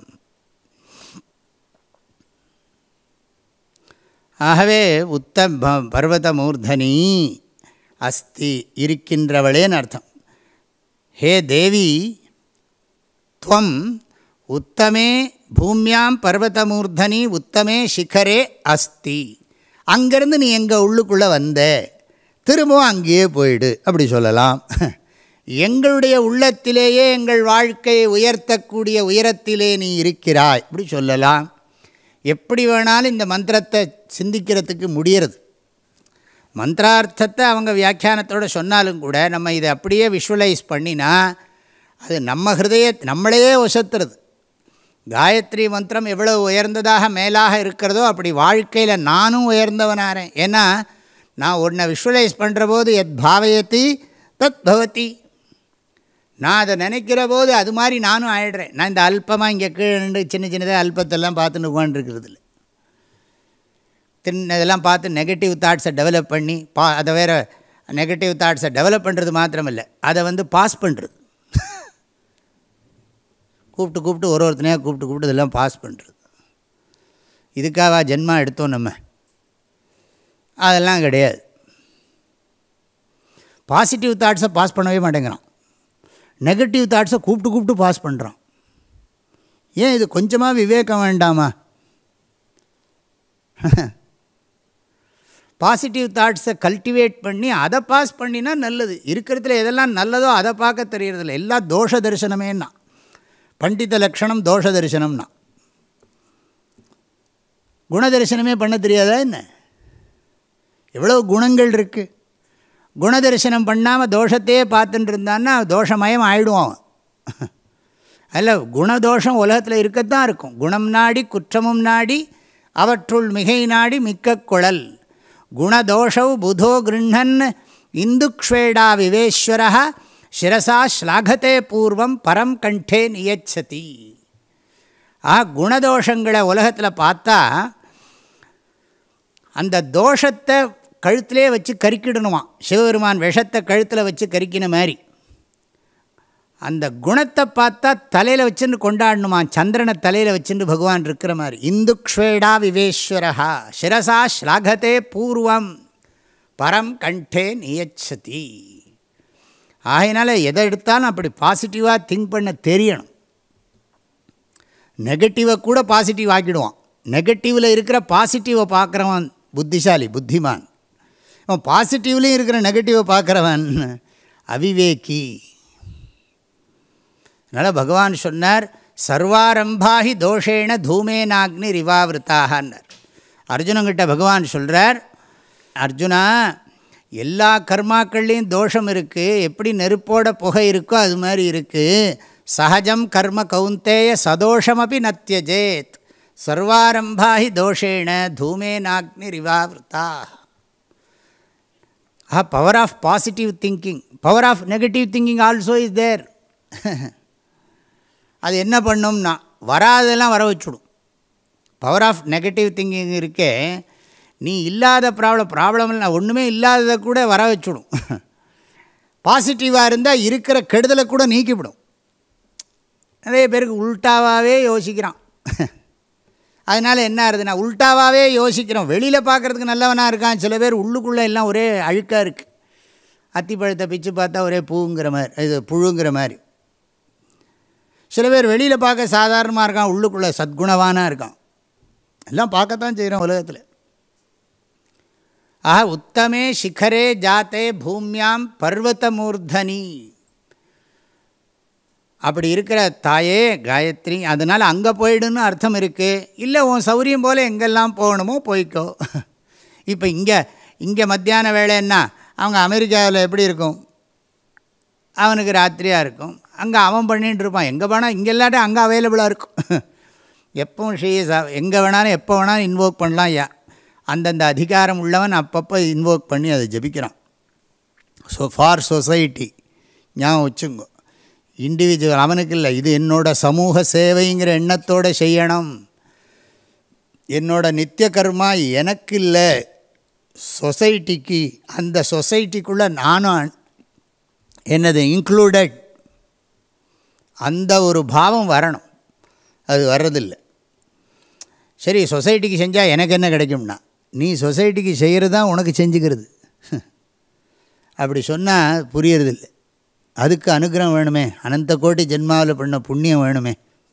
ஆகவே உத்தம் பர்வத மூர்தனி அஸ்தி, இருக்கின்றவளேன்னு அர்த்தம். ஹே தேவி துவம் உத்தமே பூமியாம் பர்வத மூர்தனி உத்தமே சிகரே அஸ்தி. அங்கேருந்து நீ எங்கள் உள்ளுக்குள்ளே வந்த, திரும்பவும் அங்கேயே போயிடு அப்படி சொல்லலாம். எங்களுடைய உள்ளத்திலேயே எங்கள் வாழ்க்கையை உயர்த்தக்கூடிய உயரத்திலே நீ இருக்கிறாய் இப்படி சொல்லலாம். எப்படி வேணாலும் இந்த மந்திரத்தை சிந்திக்கிறதுக்கு முடியறது. மந்திரார்த்தத்தை அவங்க வியாக்கியானத்தோடு சொன்னாலும் கூட நம்ம இதை அப்படியே விஷுவலைஸ் பண்ணினா அது நம்ம ஹிருதய நம்மளையே வசத்துறது. காயத்ரி மந்திரம் எவ்வளோ உயர்ந்ததாக மேலாக இருக்கிறதோ அப்படி வாழ்க்கையில் நானும் உயர்ந்தவனாரேன். ஏன்னா நான் ஒன்றை விஷுவலைஸ் பண்ணுற போது எத் பாவயத்தி தத் பவதி. நான் அதை நினைக்கிற போது அது மாதிரி நானும் ஆயிடுறேன். நான் இந்த அல்பமாக இங்கே கீழே நின்று சின்ன சின்னதாக அல்பத்தெல்லாம் பார்த்துன்னு உட்காந்துருக்கிறது இல்லை. தின் இதெல்லாம் பார்த்து நெகட்டிவ் தாட்ஸை டெவலப் பண்ணி பா அதை வேறு நெகட்டிவ் தாட்ஸை டெவலப் பண்ணுறது மாத்திரமில்லை, அதை வந்து பாஸ் பண்ணுறது. கூப்பிட்டு கூப்பிட்டு ஒரு ஒருத்தனையாக கூப்பிட்டு கூப்பிட்டு இதெல்லாம் பாஸ் பண்ணுறது. இதுக்காக ஜென்மா எடுத்தோம் நம்ம? அதெல்லாம் கிடையாது. பாசிட்டிவ் தாட்ஸை பாஸ் பண்ணவே மாட்டேங்கிறான், நெகட்டிவ் தாட்ஸை கூப்பிட்டு கூப்பிட்டு பாஸ் பண்ணுறான். ஏன் இது கொஞ்சமாக விவேகம் வேண்டாமா? பாசிட்டிவ் தாட்ஸை கல்டிவேட் பண்ணி அதை பாஸ் பண்ணினா நல்லது. இருக்கிறதுல எதெல்லாம் நல்லதோ அதை பார்க்க தெரியறதில்ல. எல்லாம் தோஷ தரிசனமேன்னா, பண்டித லக்ஷணம் தோஷ தரிசனம்னா. குண தரிசனமே பண்ண தெரியாதா என்ன? எவ்வளோ குணங்கள் இருக்குது. குண தரிசனம் பண்ணாமல் தோஷத்தையே பார்த்துட்டு இருந்தான்னா தோஷமயம் ஆகிடுவான். அதில் குணதோஷம் உலகத்தில் இருக்கத்தான் இருக்கும். குணம் நாடி குற்றமும் நாடி அவற்றுள் மிகை நாடி மிக்க குழல் குணதோஷவு புதோ கிருண்ணன் இந்துக்ஷ்வேடா விவேஸ்வரः சிரசா ஸ்லாகத்தே பூர்வம் பரம் கண்டே நியச்சதி. ஆ குணதோஷங்களை உலகத்தில் பார்த்தா அந்த தோஷத்தை கழுத்திலே வச்சு கறிக்கிடணுமா. சிவபெருமான் விஷத்தை கழுத்தில் வச்சு கறிக்கின மாதிரி அந்த குணத்தை பார்த்தா தலையில் வச்சுன்னு கொண்டாடணுமா. சந்திரனை தலையில் வச்சுன்னு பகவான் இருக்கிற மாதிரி. இந்துக்ஷ்வேடா விவேஸ்வரஹா சிரசா ஸ்லாகத்தே பூர்வம் பரம் கண்டே நியச்சதி. ஆகையினால எதை எடுத்தாலும் அப்படி பாசிட்டிவாக திங்க் பண்ண தெரியணும். நெகட்டிவை கூட பாசிட்டிவ் ஆக்கிடுவான். நெகட்டிவில் இருக்கிற பாசிட்டிவை பார்க்குறவன் புத்திசாலி, புத்திமான். அவன் பாசிட்டிவ்லேயும் இருக்கிற நெகட்டிவை பார்க்குறவன் அவிவேகி. அதனால் பகவான் சொன்னார், சர்வாரம்பாஹி தோஷேன தூமேனாக்னி ரிவாவிருத்தாகன்னார். அர்ஜுனங்கிட்ட பகவான் சொல்கிறார், அர்ஜுனா எல்லா கர்மாக்கள்லேயும் தோஷம் இருக்குது. எப்படி நெருப்போட புகை இருக்கோ அது மாதிரி இருக்குது. சகஜம் கர்ம கௌந்தேய சதோஷமபி நத்யஜேத் சர்வாரம்பாஹி தோஷேன தூமேனாக்னி ரிவாவிருத்தா. Ah power of positive thinking, power of negative thinking also is there. அது என்ன பண்ணும்னா வராதெல்லாம் வர வச்சுடும். பவர் ஆஃப் நெகட்டிவ் திங்கிங் இருக்கே, நீ இல்லாத ப்ராப்ளம் ப்ராப்ளம் இல்லை ஒன்றுமே இல்லாததை கூட வர வச்சுடும். பாசிட்டிவாக இருந்தால் இருக்கிற கெடுதலை கூட நீக்கிவிடும். நிறைய பேருக்கு உல்ட்டாவாகவே யோசிக்கிறான். அதனால் என்ன ஆகுதுன்னா உல்ட்டாவாகவே யோசிக்கிறோம். வெளியில் பார்க்குறதுக்கு நல்லவனாக இருக்கான், சில பேர் உள்ளுக்குள்ளே எல்லாம் ஒரே அழுக்காக இருக்குது. அத்திப்பழத்தை பிச்சு பார்த்தா ஒரே பூங்கிற மாதிரி, இது புழுங்கிற மாதிரி. சில பேர் வெளியில் பார்க்க சாதாரணமாக இருக்கான், உள்ளுக்குள்ளே சத்குணவானாக இருக்கான். எல்லாம் பார்க்கத்தான் செய்கிறோம் உலகத்தில். ஆஹா உத்தமே சிகரே ஜாத்தே பூமியாம் பர்வத மூர்தனி. அப்படி இருக்கிற தாயே காயத்ரி, அதனால் அங்கே போயிடுன்னு அர்த்தம் இருக்குது. இல்லை உன் சௌரியம் போல் எங்கெல்லாம் போகணுமோ போய்க்கோ. இப்போ இங்கே இங்கே மத்தியான வேலைன்னா அவங்க அமெரிக்காவில் எப்படி இருக்கும், அவனுக்கு ராத்திரியாக இருக்கும். அங்கே அவன் பண்ணிகிட்டு இருப்பான். எங்கே போனால் இங்கே இல்லாட்டி அங்கே அவைலபிளாக இருக்கும். எப்பவும் ஷீஸ் எங்கே வேணாலும் எப்போ வேணாலும் இன்வோக் பண்ணலாம். யா அந்தந்த அதிகாரம் உள்ளவன் அப்பப்போ இன்வோக் பண்ணி அதை ஜபிக்கிறான். ஸோ ஃபார் சொசைட்டி ஞாபகம் வச்சுங்கோ. இண்டிவிஜுவல் அவனுக்கு இல்லை, இது என்னோட சமூக சேவைங்கிற எண்ணத்தோடு செய்யணும். என்னோட நித்திய கர்மா எனக்கு இல்லை, சொசைட்டிக்கு. அந்த சொசைட்டிக்குள்ளே நானும் என்னது இன்க்ளூடட், அந்த ஒரு பாவம் வரணும். அது வர்றதில்லை. சரி சொசைட்டிக்கு செஞ்சால் எனக்கு என்ன கிடைக்கும்னா, நீ சொசைட்டிக்கு செய்கிறது தான் உனக்கு செஞ்சுக்கிறது. அப்படி சொன்னால் புரியறதில்லை. அதுக்கு அனுகிரகம் வேணுமே, அனந்த கோட்டி ஜென்மாவில் பண்ண புண்ணியம் வேணுமே.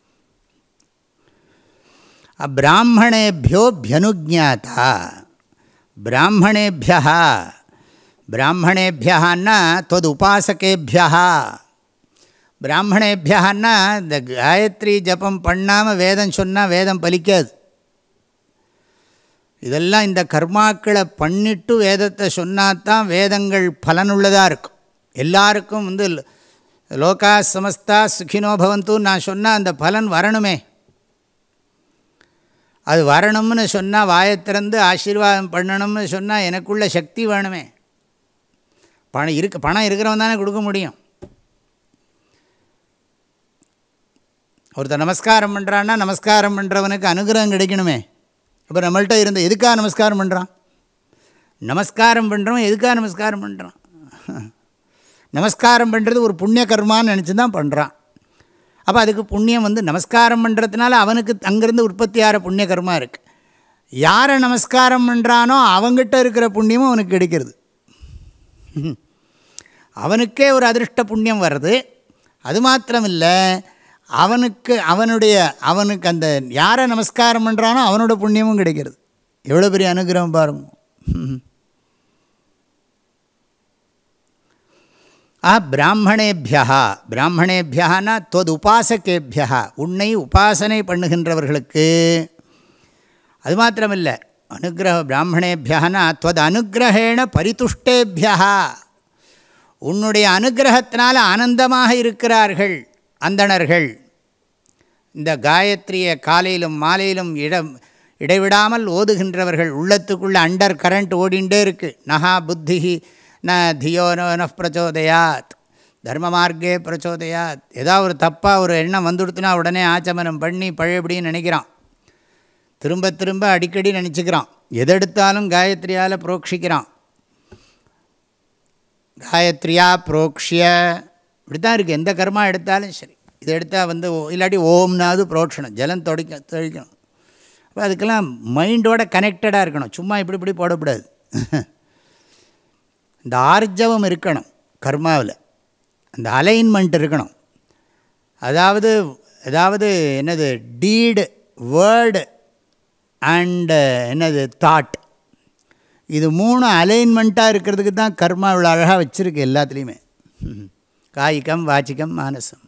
பிராமணேபியோபியனுஜாதா, பிராமணேபியா, பிராமணேபியான்னா தொது உபாசகேபியா. பிராமணேபியான்னா இந்த காயத்ரி ஜபம் பண்ணாமல் வேதம் சொன்னால் வேதம் பலிக்காது. இதெல்லாம் இந்த கர்மாக்களை பண்ணிட்டு வேதத்தை சொன்னாதான் வேதங்கள் பலனுள்ளதாக இருக்கும். எல்லாருக்கும் வந்து லோகா சமஸ்தா சுகினோ பவந்துன்னு நான் சொன்னால் அந்த பலன் வரணுமே. அது வரணும்னு சொன்னால் வாயத்திறந்து ஆசீர்வாதம் பண்ணணும்னு சொன்னால் எனக்குள்ள சக்தி வேணுமே. பணம் இருக்கு, பணம் இருக்கிறவன் தானே கொடுக்க முடியும். ஒருத்தர் நமஸ்காரம் பண்ணுறான்னா நமஸ்காரம் பண்ணுறவனுக்கு அனுகிரகம் கிடைக்கணுமே. இப்போ நம்மள்கிட்ட இருந்த எதுக்காக நமஸ்காரம் பண்ணுறான்? நமஸ்காரம் பண்ணுறவன் எதுக்காக நமஸ்காரம் பண்ணுறான்? நமஸ்காரம் பண்ணுறது ஒரு புண்ணிய கர்மான்னு நினச்சி தான் பண்ணுறான். அப்போ அதுக்கு புண்ணியம் வந்து நமஸ்காரம் பண்ணுறதுனால அவனுக்கு அங்கேருந்து உற்பத்தி ஆகிற புண்ணிய கர்மா இருக்குது. யாரை நமஸ்காரம் பண்ணுறானோ அவங்ககிட்ட இருக்கிற புண்ணியமும் அவனுக்கு கிடைக்கிறது. அவனுக்கே ஒரு அதிருஷ்ட புண்ணியம் வருது. அது மாத்திரம் இல்லை, அவனுக்கு அவனுடைய அவனுக்கு அந்த யாரை நமஸ்காரம் பண்ணுறானோ அவனோட புண்ணியமும் கிடைக்கிறது. எவ்வளோ பெரிய அனுகிரகம் பாருங்க. ஆ பிராமணேபியா, பிராமணேபியானா தொது உபாசகேபியா, உன்னை உபாசனை பண்ணுகின்றவர்களுக்கு. அது மாத்திரமில்லை, அனுகிரக பிராமணேபியானா தொது அனுகிரகேண பரிதுஷ்டேபியா, உன்னுடைய அனுகிரகத்தினால் ஆனந்தமாக இருக்கிறார்கள் அந்தணர்கள். இந்த காயத்ரியை காலையிலும் மாலையிலும் இடம் இடைவிடாமல் ஓதுகின்றவர்கள். உள்ளத்துக்குள்ளே அண்டர் கரண்ட் ஓடிண்டே இருக்குது. நகா புத்தி ந தியோ ந பிரச்சோதயாத் தர்ம மார்க்கே பிரச்சோதயாத். ஏதாவது ஒரு தப்பாக ஒரு எண்ணம் வந்துடுத்துனா உடனே ஆச்சமனம் பண்ணி பழையபடின்னு நினைக்கிறான். திரும்ப திரும்ப அடிக்கடி நினச்சிக்கிறான். எதெடுத்தாலும் காயத்ரியால் புரோக்ஷிக்கிறான். காயத்ரியா புரோக்ஷிய இப்படி தான் இருக்குது. எந்த கர்மா எடுத்தாலும் சரி, இதை எடுத்தால் வந்து இல்லாட்டி ஓம்னாவது புரோக்ஷணம், ஜலம் தொடைக்க தொழிக்கணும். அப்போ அதுக்கெல்லாம் மைண்டோட கனெக்டடாக இருக்கணும். சும்மா இப்படி இப்படி போடக்கூடாது. இந்த ஆர்ஜவம் இருக்கணும் கர்மாவில், அந்த அலைன்மெண்ட் இருக்கணும். அதாவது அதாவது என்னது டீடு, வேர்டு அண்டு என்னது தாட், இது மூணு அலைன்மெண்ட்டாக இருக்கிறதுக்கு தான் கர்மா இவ்வளோ அழகாக வச்சுருக்கு எல்லாத்துலேயுமே. காய்கம் வாச்சிகம் மானசம்.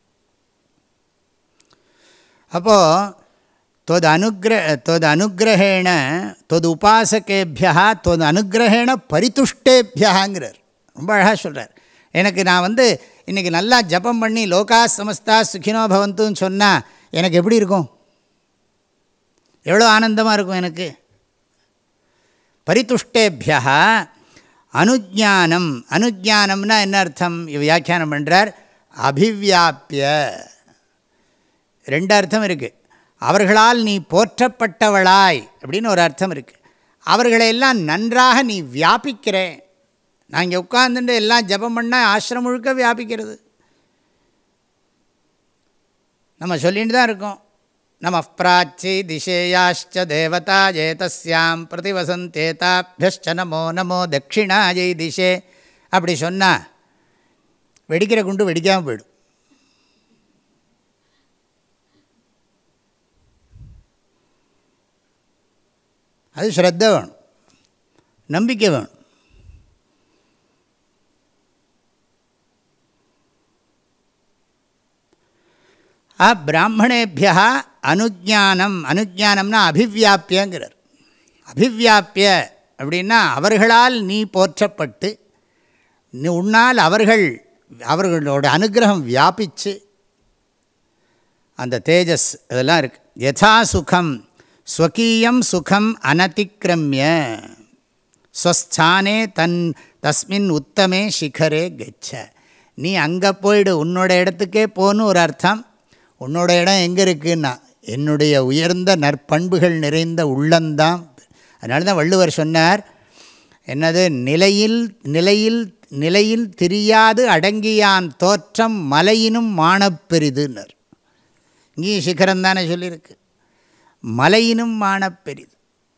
அப்போது தொது அனுகிர தொது அனுகிரகேண தொது உபாசகேபியா தொது அனுகிரகேண பரிதுஷ்டேபியாங்கிறார். ரொம்ப அழகாக சொல்கிறார். எனக்கு நான் வந்து இன்றைக்கி நல்லா ஜபம் பண்ணி லோகா சமஸ்தா சுகினோ பவந்துன்னு சொன்னால் எனக்கு எப்படி இருக்கும்? எவ்வளோ ஆனந்தமாக இருக்கும் எனக்கு. பரிதுஷ்டேபியா அனுஜானம். அனுஜானம்னா என்ன அர்த்தம்? வியாக்கியானம் பண்ணுறார். அபிவியாப்பிய. ரெண்டு அர்த்தம் இருக்குது. அவர்களால் நீ போற்றப்பட்டவளாய் அப்படின்னு ஒரு அர்த்தம் இருக்குது. அவர்களையெல்லாம் நன்றாக நீ வியாபிக்கிறேன். நான் இங்கே உட்கார்ந்துட்டு எல்லாம் ஜபம் பண்ணால் ஆசிரமம் முழுக்க வியாபிக்கிறது. நம்ம சொல்லிட்டு தான் இருக்கோம். நம பிராச்சி திசேயாச்ச தேவதா ஏதஸ்யாம் பிரதிவசந்தேதாபியஸ்ச நமோ நமோ தட்சிணாயை திசே. அப்படி சொன்னால் வெடிக்கிற குண்டு வெடிக்காமல் போயிடும். அது ஸ்ரத்த வேணும், நம்பிக்கை வேணும். ஆ பிராமணேபியா அனுஜானம். அனுஜானம்னா அபிவியாப்பியங்கிறார். அபிவியாப்பிய அப்படின்னா அவர்களால் நீ போற்றப்பட்டு, நீ உன்னால் அவர்கள் அவர்களோட அனுகிரகம் வியாபித்து அந்த தேஜஸ் இதெல்லாம் இருக்குது. யதா சுகம் ஸ்வகீயம் சுகம் அனதிக்ரமிய ஸ்வஸ்தானே தன் தஸ்மின் உத்தமே சிகரே கச்ச. நீ அங்கே போயிடு, உன்னோட இடத்துக்கே போன்னு ஒரு அர்த்தம். உன்னோட இடம் எங்கே இருக்குன்னா என்னுடைய உயர்ந்த நற்பண்புகள் நிறைந்த உள்ளந்தான். அதனால தான் வள்ளுவர் சொன்னார், என்னது நிலையில் நிலையில் நிலையில் தெரியாது அடங்கியான் தோற்றம் மலையினும் மானப்பெரிதுன்னர். இங்கேயும் சிகரம் தானே சொல்லியிருக்கு. மலையினும் மானப்பெரிது.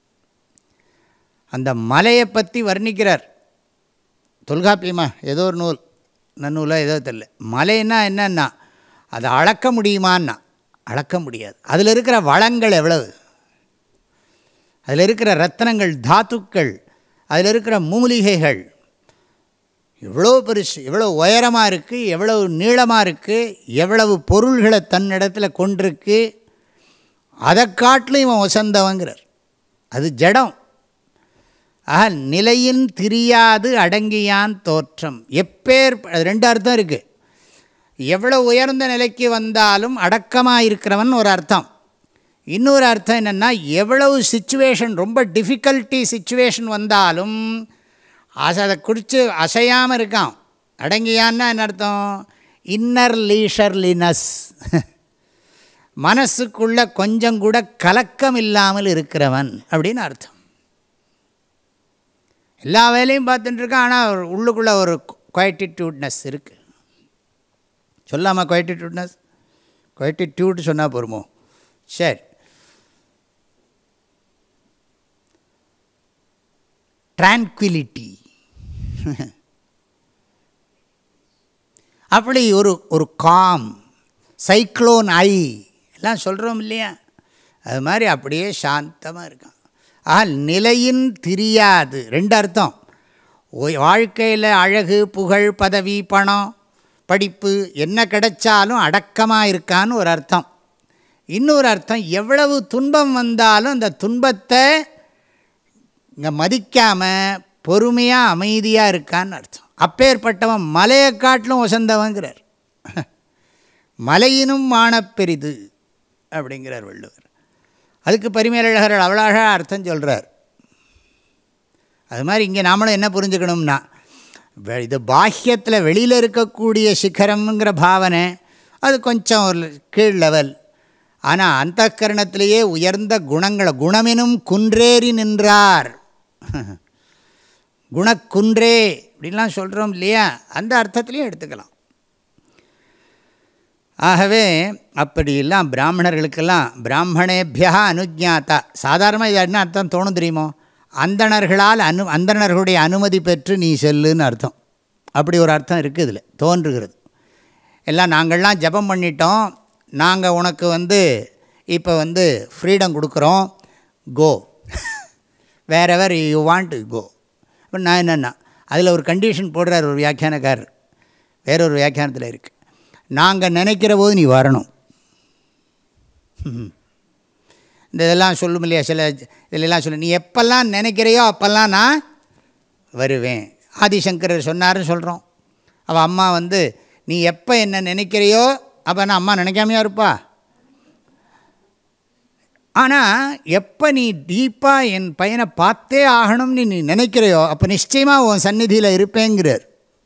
அந்த மலையை பற்றி வர்ணிக்கிறார் தொல்காப்பியமா ஏதோ ஒரு நூல், நன்னூலாக ஏதோ தெரியல. மலைன்னா என்னன்னா அதை அளக்க முடியுமான்னா அளக்க முடியாது. அதில் இருக்கிற வளங்கள் எவ்வளவு, அதில் இருக்கிற ரத்னங்கள், தாத்துக்கள், அதில் இருக்கிற மூலிகைகள் எவ்வளோ பெருசு, எவ்வளோ உயரமாக இருக்குது, எவ்வளவு நீளமாக இருக்குது, எவ்வளவு பொருள்களை தன்னிடத்தில் கொண்டிருக்கு. அதை காட்டிலும் இவன் வசந்தவங்கிறார். அது ஜடம். ஆக நிலையின் தெரியாது அடங்கியான் தோற்றம். எப்பேர் ரெண்டு அர்த்தம் இருக்குது. எவ்வளோ உயர்ந்த நிலைக்கு வந்தாலும் அடக்கமாக இருக்கிறவன் ஒரு அர்த்தம். இன்னொரு அர்த்தம் என்னென்னா எவ்வளவு சிச்சுவேஷன், ரொம்ப டிஃபிகல்ட்டி சிச்சுவேஷன் வந்தாலும் அதை அதை குறித்து அசையாமல் இருக்கான். அடங்கியான்னா என்ன அர்த்தம்? இன்னர் லீஷர்லினஸ், மனசுக்குள்ள கொஞ்சம் கூட கலக்கம் இல்லாமல் இருக்கிறவன் அப்படின்னு அர்த்தம். எல்லா வேலையும் பார்த்துட்டு இருக்கான், ஆனால் உள்ளுக்குள்ளே ஒரு குவைட்டிடியூட்னஸ் இருக்குது. சொல்லாமா குவைட்டிடியூட்னஸ்? குவைட்டிடியூட் சொன்னால் போருமோ? சரி. ட்ரான்குவிலிட்டி. அப்படி ஒரு ஒரு காம், சைக்ளோன் ஐ எல்லாம் சொல்கிறோம் இல்லையா, அது மாதிரி அப்படியே சாந்தமாக இருக்கான். ஆக நிலையின் தெரியாது ரெண்டு அர்த்தம். வாழ்க்கையில் அழகு, புகழ், பதவி, பணம், படிப்பு என்ன கிடைச்சாலும் அடக்கமாக இருக்கான்னு ஒரு அர்த்தம். இன்னொரு அர்த்தம் எவ்வளவு துன்பம் வந்தாலும் அந்த துன்பத்தை இங்கே மதிக்காமல் பொறுமையாக அமைதியாக இருக்கான்னு அர்த்தம். அப்பேற்பட்டவன் மலையை காட்டிலும் வசந்தவங்கிறார். மலையினும் மானப்பெரிது அப்படிங்கிறார் வள்ளுவர். அதுக்கு பரிமேலழகர் அவ்வளோ அர்த்தம் சொல்கிறார். அது மாதிரி இங்கே நாமளும் என்ன புரிஞ்சுக்கணும்னா, இது பாஹ்யத்தில் வெளியில் இருக்கக்கூடிய சிகரம்ங்கிற பாவனை அது கொஞ்சம் ஒரு கீழ் லெவல். ஆனால் அந்தःகரணத்திலேயே உயர்ந்த குணங்களை குணமெனும் குன்றேறி நின்றார், குணக்குன்றே அப்படின்லாம் சொல்கிறோம் இல்லையா, அந்த அர்த்தத்துலேயும் எடுத்துக்கலாம். ஆகவே அப்படிலாம் பிராமணர்களுக்கெல்லாம் பிராமணேபியா அனுஜாத்தா, சாதாரணமாக இது என்ன அர்த்தம் தோணும் தெரியுமோ, அந்தணர்களால் அனு அந்தணர்களுடைய அனுமதி பெற்று நீ செல்லுன்னு அர்த்தம். அப்படி ஒரு அர்த்தம் இருக்குது இதில் தோன்றுகிறது. எல்லாம் நாங்கள்லாம் ஜபம் பண்ணிட்டோம், நாங்கள் உனக்கு வந்து இப்போ வந்து ஃப்ரீடம் கொடுக்குறோம், கோ வேர் எவர் யூ வாண்ட் கோ. இப்போ நான் என்னென்னா அதில் ஒரு கண்டிஷன் போடுறார் ஒரு வியாக்கியானக்காரர், வேறொரு வியாக்கியானத்தில் இருக்குது, நாங்கள் நினைக்கிற போது நீ வரணும். இந்த இதெல்லாம் சொல்லும் இல்லையா, சில இதிலெல்லாம் சொல்லு, நீ எப்பெல்லாம் நினைக்கிறையோ அப்போல்லாம் நான் வருவேன். ஆதிசங்கரர் சொன்னார்னு சொல்கிறோம். அவள் அம்மா வந்து நீ எப்போ என்ன நினைக்கிறையோ அப்போ நான் அம்மா நினைக்காமையா இருப்பா. ஆனால் எப்போ நீ டீப்பாக என் பையனை பார்த்தே ஆகணும்னு நீ நினைக்கிறையோ அப்போ நிச்சயமாக உன் சந்நிதியில் இருப்பேங்கிறார்.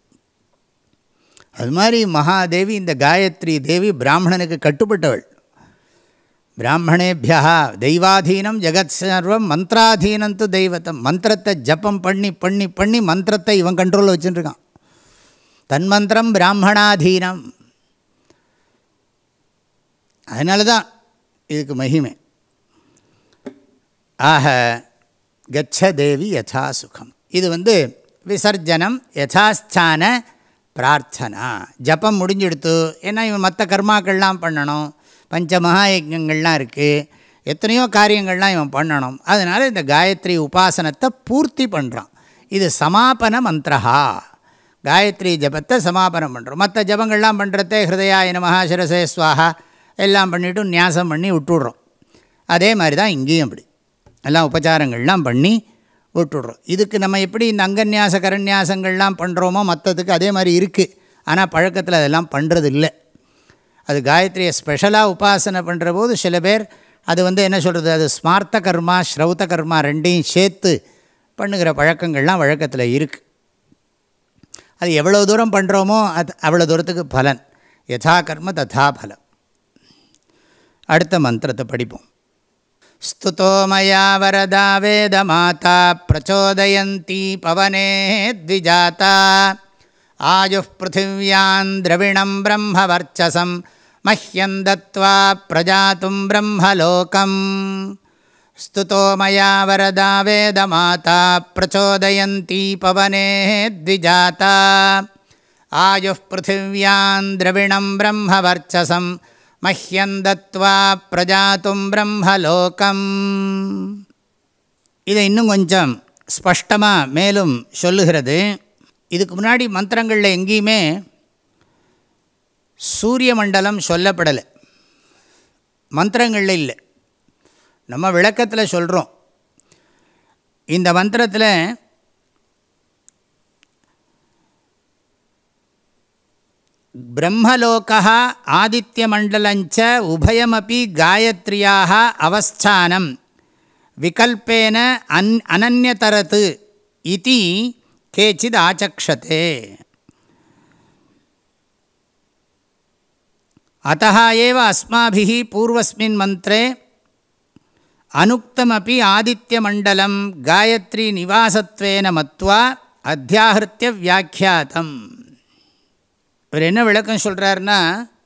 அது மாதிரி மகாதேவி இந்த காயத்ரி தேவி பிராமணனுக்கு கட்டுப்பட்டவள். பிராமணேபியா தெய்வாதீனம் ஜெகத் சர்வம் மந்திராதீனம் து தெய்வத்தம். மந்திரத்தை ஜப்பம் பண்ணி பண்ணி பண்ணி மந்திரத்தை இவன் கண்ட்ரோலில் வச்சுட்டுருக்கான். தன்மந்திரம் பிராமணாதீனம். அதனால தான் இதுக்கு மகிமை. ஆக கச்ச தேவி யதா சுகம். இது வந்து விசர்ஜனம் யதாஸ்தான பிரார்த்தனா. ஜபம் முடிஞ்செடுத்து, ஏன்னா இவன் மற்ற கர்மாக்கள்லாம் பண்ணணும், பஞ்ச மகாயஜங்கள்லாம் இருக்குது, எத்தனையோ காரியங்கள்லாம் இவன் பண்ணணும். அதனால் இந்த காயத்ரி உபாசனத்தை பூர்த்தி பண்ணுறான். இது சமாபன மந்திரஹா. காயத்ரி ஜபத்தை சமாபனம் பண்ணுறோம். மற்ற ஜபங்கள்லாம் பண்ணுறதே ஹிருதயாய நமஹ சிரசே ஸ்வாஹா எல்லாம் பண்ணிவிட்டு நியாசம் பண்ணி விட்டுடுறோம். அதே மாதிரி தான் இங்கேயும் அப்படி எல்லாம் உபச்சாரங்கள்லாம் பண்ணி விட்டுடுறோம். இதுக்கு நம்ம எப்படி இந்த அங்கன்யாச கரண்யாசங்கள்லாம் பண்ணுறோமோ மற்றதுக்கு அதே மாதிரி இருக்குது. ஆனால் பழக்கத்தில் அதெல்லாம் பண்ணுறது இல்லை. அது காயத்ரியை ஸ்பெஷலாக உபாசனை பண்ணுற போது சில பேர் அது வந்து என்ன சொல்கிறது, அது ஸ்மார்த்த கர்மா ஸ்ரௌத்த கர்மா ரெண்டையும் சேர்த்து பண்ணுகிற பழக்கங்கள்லாம் வழக்கத்தில் இருக்குது. அது எவ்வளோ தூரம் பண்ணுறோமோ அது அவ்வளோ தூரத்துக்கு பலன். யதா கர்ம ததா பலம். அடுத்த மந்திரத்தை படிப்போம். ஸ்துதோ மயா வரதா வேத மாதா பிரச்சோதயந்தி பவனே த்விஜாதா ஆயுः பிருथिव्यां द्रविणं ब्रह्मवर्चसं मह्यं दत्त्वा प्रजातुं ब्रह्मलोकम्. स्तुतो मया वरदा वेदमाता प्रचोदयन्ती पवने द्विजाता आयुः पृथिव्यां द्रविणं ब्रह्मवर्चसं मह्यं दत्त्वा प्रजातुं ब्रह्मलोकम्. இதை இன்னும் கொஞ்சம் ஸ்பஷ்டமாக மேலும் சொல்லுகிறது. இதுக்கு முன்னாடி மந்திரங்களில் எங்கேயுமே சூரிய மண்டலம் சொல்லப்படலை, மந்திரங்களில் இல்லை. நம்ம விளக்கத்தில் சொல்கிறோம். இந்த மந்திரத்தில் பிரம்மலோகா ஆதித்யமண்டலஞ்ச உபயமபி காயத்ரியாக அவஸ்தானம் விகல்பேன அன் அனன்யதரத் இதி கேச்சித் ஆச்சக்ஷதே. அத்தஹ ஏவ அஸ்மாபிஹி பூர்வஸ்மின் மந்த்ரே அனுக்தமபி ஆதித்யமண்டலம் காயத்ரி நிவாசத்வேன மத்வா அத்தியாஹிருத்ய வியாக்கியாதம். இவர் என்ன விளக்கம் சொல்கிறாருன்னா,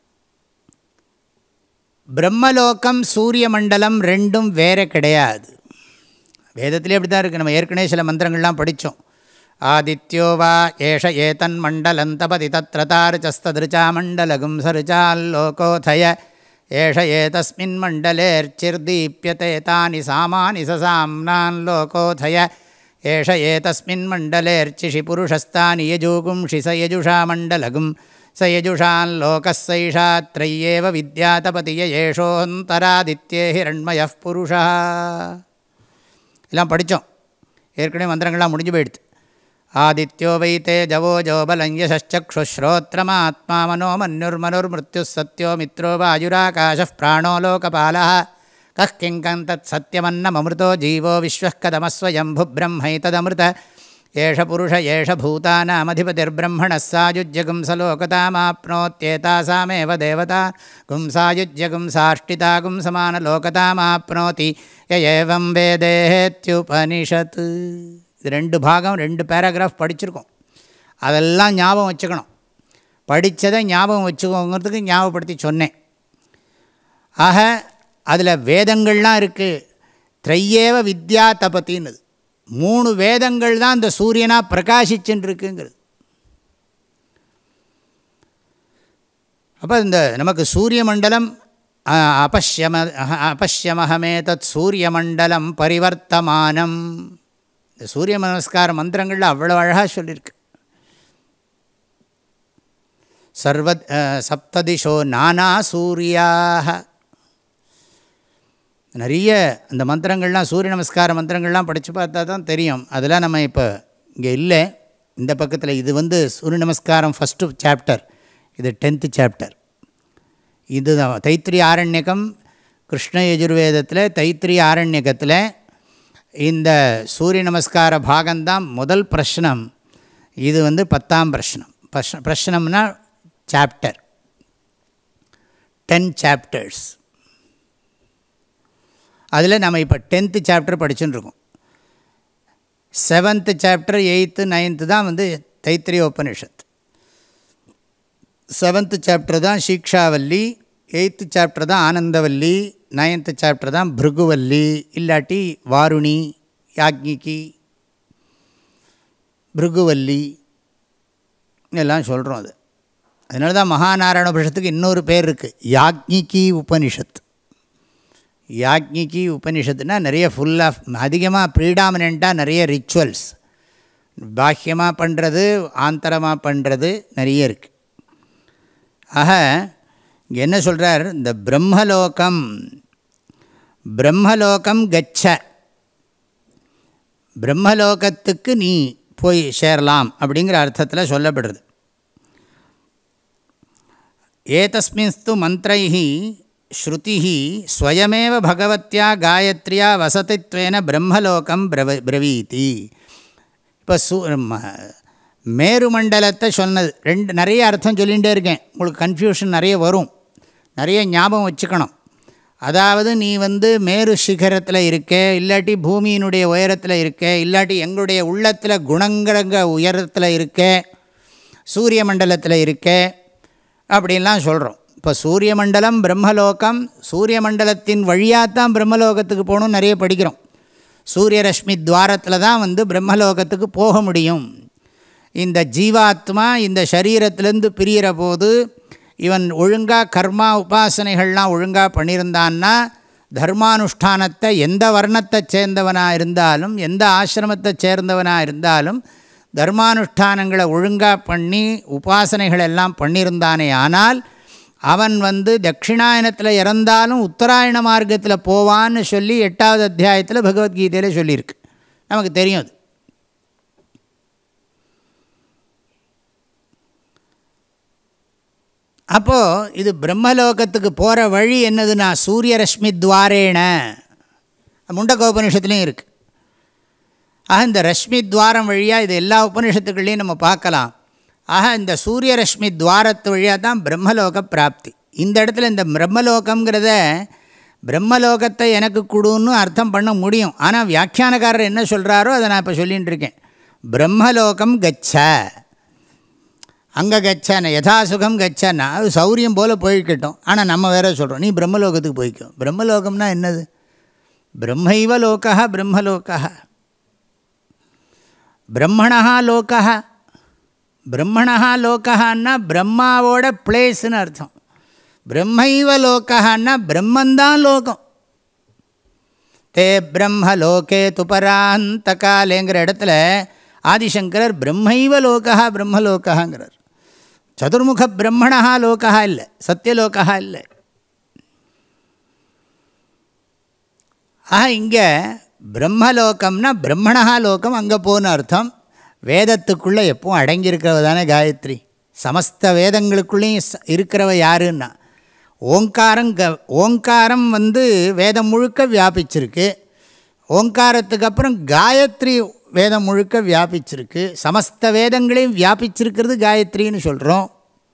பிரம்மலோகம் சூரிய மண்டலம் ரெண்டும் வேறு கிடையாது. வேதத்திலே அப்படி தான் இருக்குது. நம்ம ஏற்கனவே சில மந்திரங்கள்லாம் படித்தோம். ஆதித்யோ வா ஏஷ ஏதன் மண்டலம் தபதி தத்ர தாருச்சஸ்ததிருச்சா மண்டலகும் சருச்சால்லோகோதய ஏஷ ஏதஸ்மின் மண்டலேர்ச்சிர்தீப்யதே தானி சாமானி சசாம்னான் லோகோதய ஏஷ ஏதஸ்மின் மண்டலேர்ச்சிஷி புருஷஸ்தானி யஜூகும்ஷி ச யஜுஷா மண்டலகும் ச யஜுஷான் லோகஸ்ஸைஷா த்ரையேவ வித்யாதபதிய ஏஷோந்தராதித்யே ஹிரண்மயः புருஷா. எல்லாம் படித்தோம் ஏற்கனவே. மந்திரங்கள்லாம் முடிஞ்சு போயிடுது. ஆதித்யோ வைத்தே ஜவோ ஜோபலம் யசச்சக்ஷுஸ்ரோத்ரமாத்மா மனோ மன்யுர்மனுர்மிருத்யுः சத்யோ மித்ரோ வாயுராகாசः பிராணோ லோகபாலः கஹ் கிங்கன் தத் சத்யமன்னமமிருதோ ஜீவோ விஸ்வः கதமஸ்வயம்பு பிரம்மைததமிருத ஏஷ புருஷ ஏஷ பூதானாமதிபதிர்பிரம்மணः சாயுஜ்யகும் சலோகதாமாப்னோத்யேதாசாமேவ தேவதா கும் சாயுஜ்யகும் சாஷ்டிதாகும் சமானலோகதாமாப்னோதி ய ஏவம் வேதேத்யுபனிஷத். இது ரெண்டு பாகம், ரெண்டு பேராகிராஃப் படிச்சிருக்கோம். அதெல்லாம் ஞாபகம் வச்சுக்கணும். படித்ததை ஞாபகம் வச்சுக்கோங்கிறதுக்கு ஞாபகப்படுத்தி சொன்னேன். ஆக அதில் வேதங்கள்லாம் இருக்குது. த்ரையேவ வித்யா தபத்தின்னு, மூணு வேதங்கள் தான் இந்த சூரியனாக பிரகாசிச்சுன்னு இருக்குங்கிறது. அப்போ இந்த நமக்கு சூரிய மண்டலம் அபஷ்யம அபஷ்யமஹமே தத் சூரிய மண்டலம் பரிவர்த்தமானம். இந்த சூரிய நமஸ்கார மந்திரங்களில் அவ்வளோ அழகாக சொல்லியிருக்கு. சர்வ சப்ததிஷோ நானா சூரியாக, நிறைய அந்த மந்திரங்கள்லாம் சூரிய நமஸ்கார மந்திரங்கள்லாம் படித்து பார்த்தா தான் தெரியும். அதெல்லாம் நம்ம இப்போ இங்கே இல்லை இந்த பக்கத்தில். இது வந்து சூரிய நமஸ்காரம் ஃபஸ்ட்டு சாப்டர், இது டென்த்து சாப்டர். இது தைத்திரிய ஆரண்யகம், கிருஷ்ண யஜுர்வேதத்தில் தைத்திரிய ஆரண்யகத்தில் இந்த சூரிய நமஸ்கார பாகம்தான் முதல் பிரஷ்னம். இது வந்து பத்தாம் பிரஷ்னம். பிரஷ் பிரஷ்னம்னா சாப்டர், டென் சாப்டர்ஸ். அதில் நம்ம இப்போ டென்த்து சாப்டர் படிச்சுன்னு இருக்கோம். செவன்த்து சாப்டர், எயித்து, நைன்த்து தான் வந்து தைத்திரிய உபனிஷத். செவன்த்து சாப்டர் தான் சீக்ஷாவல்லி, எயித்து சாப்டர் தான் ஆனந்தவல்லி, நைன்த்து சாப்டர் தான் பிருகுவல்லி, இல்லாட்டி வாருணி, யாக்ஞிகி, பிருகுவல்லி எல்லாம் சொல்கிறோம். அது அதனால தான் மகாநாராயண உபனிஷத்துக்கு இன்னொரு பேர் இருக்குது, யாக்ஞிகி உபனிஷத். யாக்ஞிகி உபனிஷத்துனால் நிறைய ஃபுல்லாக அதிகமாக ப்ரீடாமினண்ட்டாக நிறைய ரிச்சுவல்ஸ், பாஹ்யமாக பண்ணுறது ஆந்தரமாக பண்ணுறது நிறைய இருக்குது. ஆக இங்கே என்ன சொல்கிறார், இந்த பிரம்மலோகம் பிரம்மலோகம் கச்ச, பிரம்மலோகத்துக்கு நீ போய் சேரலாம் அப்படிங்கிற அர்த்தத்தில் சொல்லப்படுறது. ஏதஸ்மின்ஸ்து மந்த்ரைஹி ஸ்ருதிஹி ஸ்வயமேவ பகவத்யா காயத்ரியா வசதித்வேன பிரம்மலோகம் பிரவ பிரவீதி. இப்போ சூ மேருமண்டலத்தை சொன்னது ரெண்டு நிறைய அர்த்தம் சொல்லிகிட்டே இருக்கேன். உங்களுக்கு கன்ஃபியூஷன் நிறைய வரும், நிறைய ஞாபகம் வச்சுக்கணும். அதாவது நீ வந்து மேரு சிகரத்தில் இருக்கே, இல்லாட்டி பூமியினுடைய உயரத்தில் இருக்கே, இல்லாட்டி எங்களுடைய உள்ளத்தில் குணங்கிற உயரத்தில் இருக்கே, சூரிய மண்டலத்தில் இருக்கே அப்படின்லாம் சொல்கிறோம். இப்போ சூரிய மண்டலம் பிரம்மலோகம், சூரிய மண்டலத்தின் வழியாகத்தான் பிரம்மலோகத்துக்கு போகணும்னு நிறைய படிக்கிறோம். சூரிய ரஷ்மி துவாரத்தில் தான் வந்து பிரம்மலோகத்துக்கு போக முடியும். இந்த ஜீவாத்மா இந்த சரீரத்திலேருந்து பிரிகிற போது இவன் ஒழுங்காக கர்மா உபாசனைகள்லாம் ஒழுங்காக பண்ணியிருந்தான்னா, தர்மானுஷ்டானத்தை எந்த வர்ணத்தை சேர்ந்தவனாக இருந்தாலும் எந்த ஆசிரமத்தை சேர்ந்தவனாக இருந்தாலும் தர்மானுஷ்டானங்களை ஒழுங்காக பண்ணி உபாசனைகள் எல்லாம் பண்ணியிருந்தானே ஆனால் அவன் வந்து தட்சிணாயனத்தில் இறந்தாலும் உத்தராயண மார்க்கத்தில் போவான்னு சொல்லி எட்டாவது அத்தியாயத்தில் பகவத்கீதையில் சொல்லியிருக்கு. நமக்கு தெரியும் அது. அப்போது இது பிரம்மலோகத்துக்கு போகிற வழி என்னதுன்னா சூரிய ரஷ்மி துவாரேன, முண்டகோபனிஷத்துலேயும் இருக்குது. ஆக இந்த ரஷ்மி துவாரம் வழியாக இது எல்லா உபனிஷத்துக்கள்லையும் நம்ம பார்க்கலாம். ஆக இந்த சூரிய ரஷ்மி துவாரத்து வழியாக தான் பிரம்மலோக பிராப்தி. இந்த இடத்துல இந்த பிரம்மலோகங்கிறத பிரம்மலோகத்தை எனக்கு கொடுன்னு அர்த்தம் பண்ண முடியும். ஆனால் வியாக்கியானக்காரர் என்ன சொல்கிறாரோ அதை நான் இப்போ சொல்லிகிட்டு இருக்கேன். பிரம்மலோகம் கச்ச, அங்கே கச்சன யதாசுகம் கச்சன்னா அது சௌரியம் போல் போய்கிட்டோம். ஆனால் நம்ம வேற சொல்கிறோம் நீ பிரம்மலோகத்துக்கு போய்க்கும். பிரம்மலோகம்னா என்னது? பிரம்மைவ லோகா பிரம்மலோகா, பிரம்மணா லோகா. பிரம்மணா லோகான்னா பிரம்மாவோட பிளேஸ்ன்னு அர்த்தம். பிரம்மைவ லோகான்னா பிரம்மந்தான் லோகம். தே பிரம்ம லோகே துபராந்த காலேங்கிற இடத்துல ஆதிசங்கரர் பிரம்மைவ லோகா பிரம்மலோகாங்கிறார். சதுர்முக பிரம்மணா லோகா இல்லை, சத்தியலோகா இல்லை. ஆக இங்கே பிரம்மலோகம்னா பிரம்மணா லோகம், அங்கே போன அர்த்தம். வேதத்துக்குள்ளே எப்பவும் அடங்கியிருக்கிறவ தானே காயத்ரி. சமஸ்த வேதங்களுக்குள்ளேயும் இருக்கிறவ யாருன்னா ஓங்காரம். க ஓங்காரம் வந்து வேதம் முழுக்க வியாபிச்சிருக்கு. ஓங்காரத்துக்கு அப்புறம் காயத்ரி வேதம் முழுக்க வியாபிச்சிருக்கு. சமஸ்த வேதங்களையும் வியாபிச்சிருக்கிறது காயத்ரின்னு சொல்கிறோம்.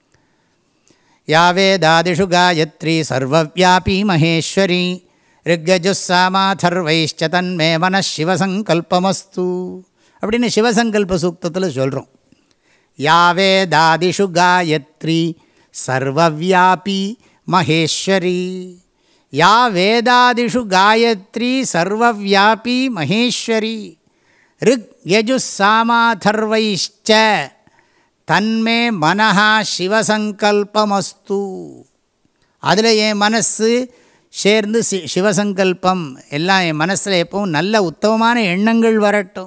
யா வேதாதிஷு காயத்ரி சர்வவியாபி மகேஸ்வரி ரிக்கஜுஸ்ஸாமாதர்வைஷ்ச தன்மே மனः சிவசங்கல்பமஸ்து அப்படின்னு சிவசங்கல்ப சூக்தத்தில் சொல்கிறோம். யா வேதாதிஷு காயத்ரி சர்வவியாபி மகேஸ்வரி. யா வேதாதிஷு காயத்ரி சர்வவியாபி மகேஸ்வரி ரிக் யஜுஸ்ஸாமாதர்வைஷ்ச தன்மே மனः சிவசங்கல்பமஸ்து. அதில் என் மனசு சேர்ந்து சி சிவசங்கல்பம் எல்லாம் என் மனசில் எப்பவும் நல்ல உத்தமமான எண்ணங்கள் வரட்டும்.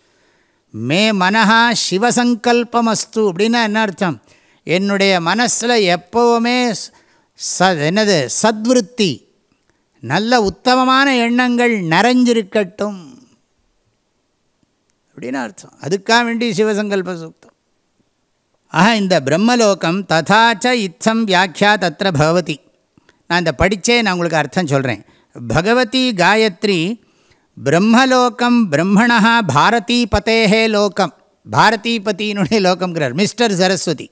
மே மனஹா சிவசங்கல்பமஸ்து அப்படின்னா என்ன அர்த்தம்? என்னுடைய மனசில் எப்போவுமே ச என்னது சத்விருத்தி நல்ல உத்தமமான எண்ணங்கள் நிறைஞ்சிருக்கட்டும் அப்படின்னு அர்த்தம். அதுக்காக வேண்டி சிவசங்கல்ப சூக்தம். ஆக இந்த பிரம்மலோகம் ததாச்ச இத்தம் வியாக்கியா தத்திர பவதி. நான் இந்த படித்தே நான் உங்களுக்கு அர்த்தம் சொல்கிறேன். பகவதி காயத்ரி பிரம்மலோகம் பிரம்மணா பாரதி பதேஹே லோகம். பாரதி பத்தியினுடைய லோகம்ங்கிறார் மிஸ்டர் சரஸ்வதி.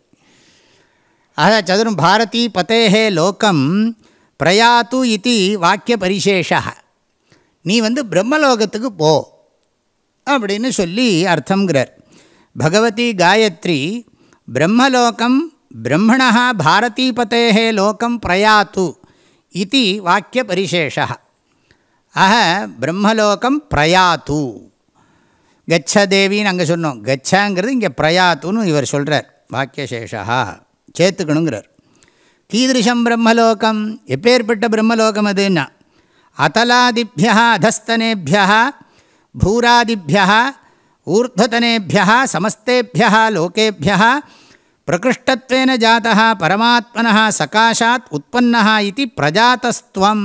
ஆக சதுரம் பாரதி பதேஹே லோகம் பிரயாத்து இது வாக்கிய பரிசேஷா. நீ வந்து பிரம்மலோகத்துக்கு போ அப்படின்னு சொல்லி அர்த்தங்கிறார். பகவதி காயத்ரி பிரம்மலோகம் பிரம்மணா பாரதி பதேஹே லோகம் பிரயாத்து இது வாக்கிய பரிசேஷா. ஆக பிரம்மலோகம் பிரயாத்து கச்ச தேவின்னு அங்கே சொன்னோம். கச்சாங்கிறது இங்கே பிரயாத்துன்னு இவர் சொல்கிறார். வாக்கியசேஷா சேர்த்துக்கணுங்கிறார். கீதிருஷம் பிரம்மலோகம் எப்பேற்பட்ட பிரம்மலோகம் அதுன்னா அதலாதிபியா அதஸ்தனேபியா பூராதிபியா ஊர்த்வதனேபியா சமஸ்தேபியா லோகேபியா பிரகிருஷ்டத்வேன ஜாதः பரமாத்மனः சகாஷாத் உற்பன்னः இதி பிரஜாதஸ்துவம்.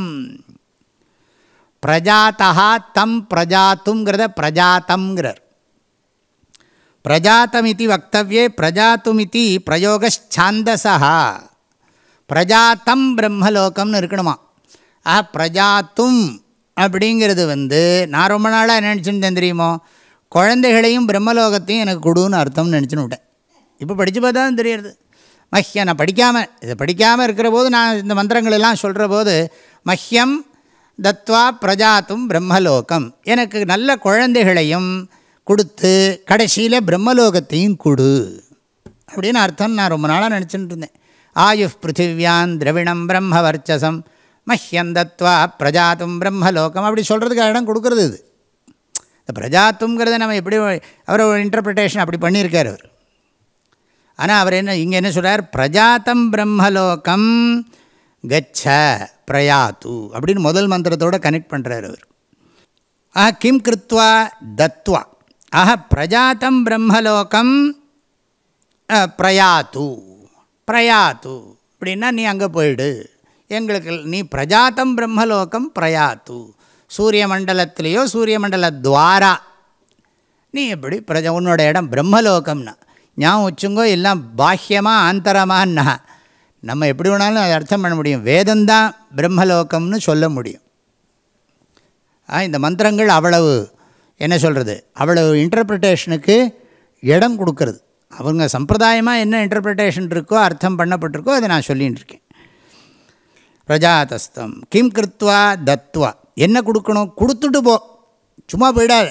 பிரஜாத்தா தம் பிரஜாத்துங்கிறத பிரஜாத்தம்ங்கிறார். பிரஜாத்தமிதி வக்தவ்யே பிரஜாத்துமிதி பிரயோகச்சாந்தசா. பிரஜாத்தம் பிரம்மலோகம்னு இருக்கணுமா. ஆ பிரஜாத்தும் அப்படிங்கிறது வந்து நான் ரொம்ப நாளாக நினச்சுன்னு தெரியுமோ குழந்தைகளையும் பிரம்மலோகத்தையும் எனக்கு கொடுன்னு அர்த்தம்னு நினச்சின்னு விட்டேன். இப்போ படித்து பார்த்தா தான் தெரியுது. மஹ்யம் நான் படிக்காமல் இதை படிக்காமல் இருக்கிற போது நான் இந்த மந்திரங்களெல்லாம் சொல்கிற போது மஹ்யம் தத்வா பிரஜாத்தும் பிரம்மலோகம், எனக்கு நல்ல குழந்தைகளையும் கொடுத்து கடைசியில் பிரம்மலோகத்தையும் கொடு அப்படின்னு அர்த்தம் நான் ரொம்ப நாளாக நினச்சிட்டு இருந்தேன். ஆயுஷ் பிருத்திவியான் திரவிணம் பிரம்ம வர்ச்சசம் மஹ்யம் தத்வா பிரஜாத்தும் பிரம்மலோகம் அப்படி சொல்கிறதுக்கு இடம் கொடுக்குறது. இது இந்த பிரஜாத்துங்கிறத நம்ம எப்படி அவர் ஒரு இன்டர்பிரிட்டேஷன் அப்படி பண்ணியிருக்கார் அவர். ஆனால் அவர் என்ன இங்கே என்ன சொல்கிறார்? பிரஜாத்தம் பிரம்மலோகம் கச்ச பிரயாத்து அப்படின்னு முதல் மந்திரத்தோடு கனெக்ட் பண்ணுறார் அவர். ஆஹா கிம் கிருத்வா தத்வா. ஆஹா பிரஜாத்தம் பிரம்மலோகம் பிரயாத்து. பிரயாத்து அப்படின்னா நீ அங்கே போயிடு, எங்களுக்கு நீ பிரஜாத்தம் பிரம்மலோகம் பிரயாத்து. சூரிய மண்டலத்திலேயோ சூரிய மண்டல துவாரா நீ எப்படி பிரஜா உன்னோட இடம் பிரம்மலோகம்னா ஞாபகம் வச்சுங்கோ. எல்லாம் பாஹ்யமாக ஆந்தரமான்னா நம்ம எப்படி வேணாலும் அதை அர்த்தம் பண்ண முடியும். வேதந்தான் பிரம்மலோகம்னு சொல்ல முடியும். இந்த மந்திரங்கள் அவ்வளவு என்ன சொல்கிறது, அவ்வளவு இன்டர்பிரிட்டேஷனுக்கு இடம் கொடுக்கறது. அவங்க சம்பிரதாயமாக என்ன இன்டர்பிரிட்டேஷன் இருக்கோ அர்த்தம் பண்ணப்பட்டிருக்கோ அதை நான் சொல்லின்னு இருக்கேன். பிரஜாதஸ்தம் கிம் கிருத்வா தத்வா. என்ன கொடுக்கணும்? கொடுத்துட்டு போ, சும்மா போயிடாது.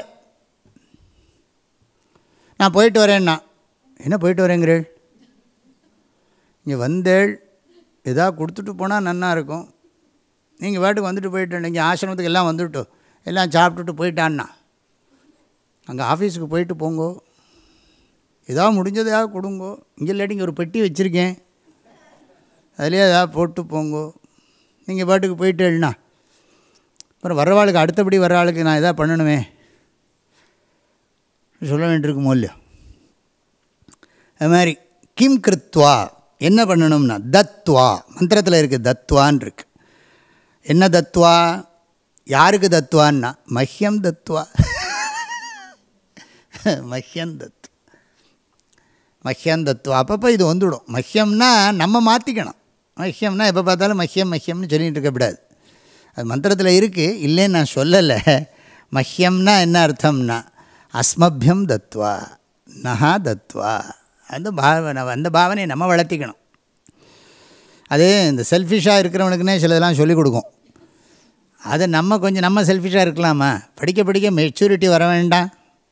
நான் போயிட்டு வரேன்னா என்ன போயிட்டு வரேங்கிறேள், இங்கே வந்தேள் எதாவது கொடுத்துட்டு போனால் நன்னா இருக்கும். நீங்கள் பாட்டுக்கு வந்துட்டு போயிட்டு நீங்கள் ஆசிரமத்துக்கு எல்லாம் வந்துவிட்டோ எல்லாம் சாப்பிட்டுட்டு போயிட்டான்னா அங்கே ஆஃபீஸுக்கு போயிட்டு போங்கோ, ஏதாவது முடிஞ்சதாக கொடுங்கோ. இங்கே இல்லாட்டி இங்கே ஒரு பெட்டி வச்சுருக்கேன் அதிலே ஏதாவது போட்டு போங்கோ. நீங்கள் பாட்டுக்கு போயிட்டேன்னா அப்புறம் வர்றவாளுக்கு அடுத்தபடி வர்றவாளுக்கு நான் எதாவது பண்ணணுமே சொல்ல வேண்டியிருக்குமோ இல்லையோ. அது மாதிரி கிம் கிருத்வா என்ன பண்ணணும்னா தத்வா மந்திரத்தில் இருக்குது, தத்வான் இருக்கு. என்ன தத்வா? யாருக்கு தத்வான்னா மஹ்யம் தத்வா. மஹ்யம் தத் மஹ்யம் தத்வா. அப்பப்போ இது வந்துவிடும். மஹ்யம்னா நம்ம மாற்றிக்கணும். மஹ்யம்னா எப்போ பார்த்தாலும் மஹ்யம் மஹ்யம்னு சொல்லிகிட்டு இருக்கக்கூடாது. அது மந்திரத்தில் இருக்குது, இல்லைன்னு நான் சொல்லலை. மஹ்யம்னா என்ன அர்த்தம்னா அஸ்மபியம் தத்வா நஹா தத்வா. அந்த பாவனை அந்த பாவனையை நம்ம வளர்த்திக்கணும். அது இந்த செல்ஃபிஷாக இருக்கிறவனுக்குன்னே சிலதெல்லாம் சொல்லிக் கொடுக்கும். அதை நம்ம கொஞ்சம் நம்ம செல்ஃபிஷாக இருக்கலாமா? படிக்க படிக்க மெச்சூரிட்டி வர வேண்டாம்.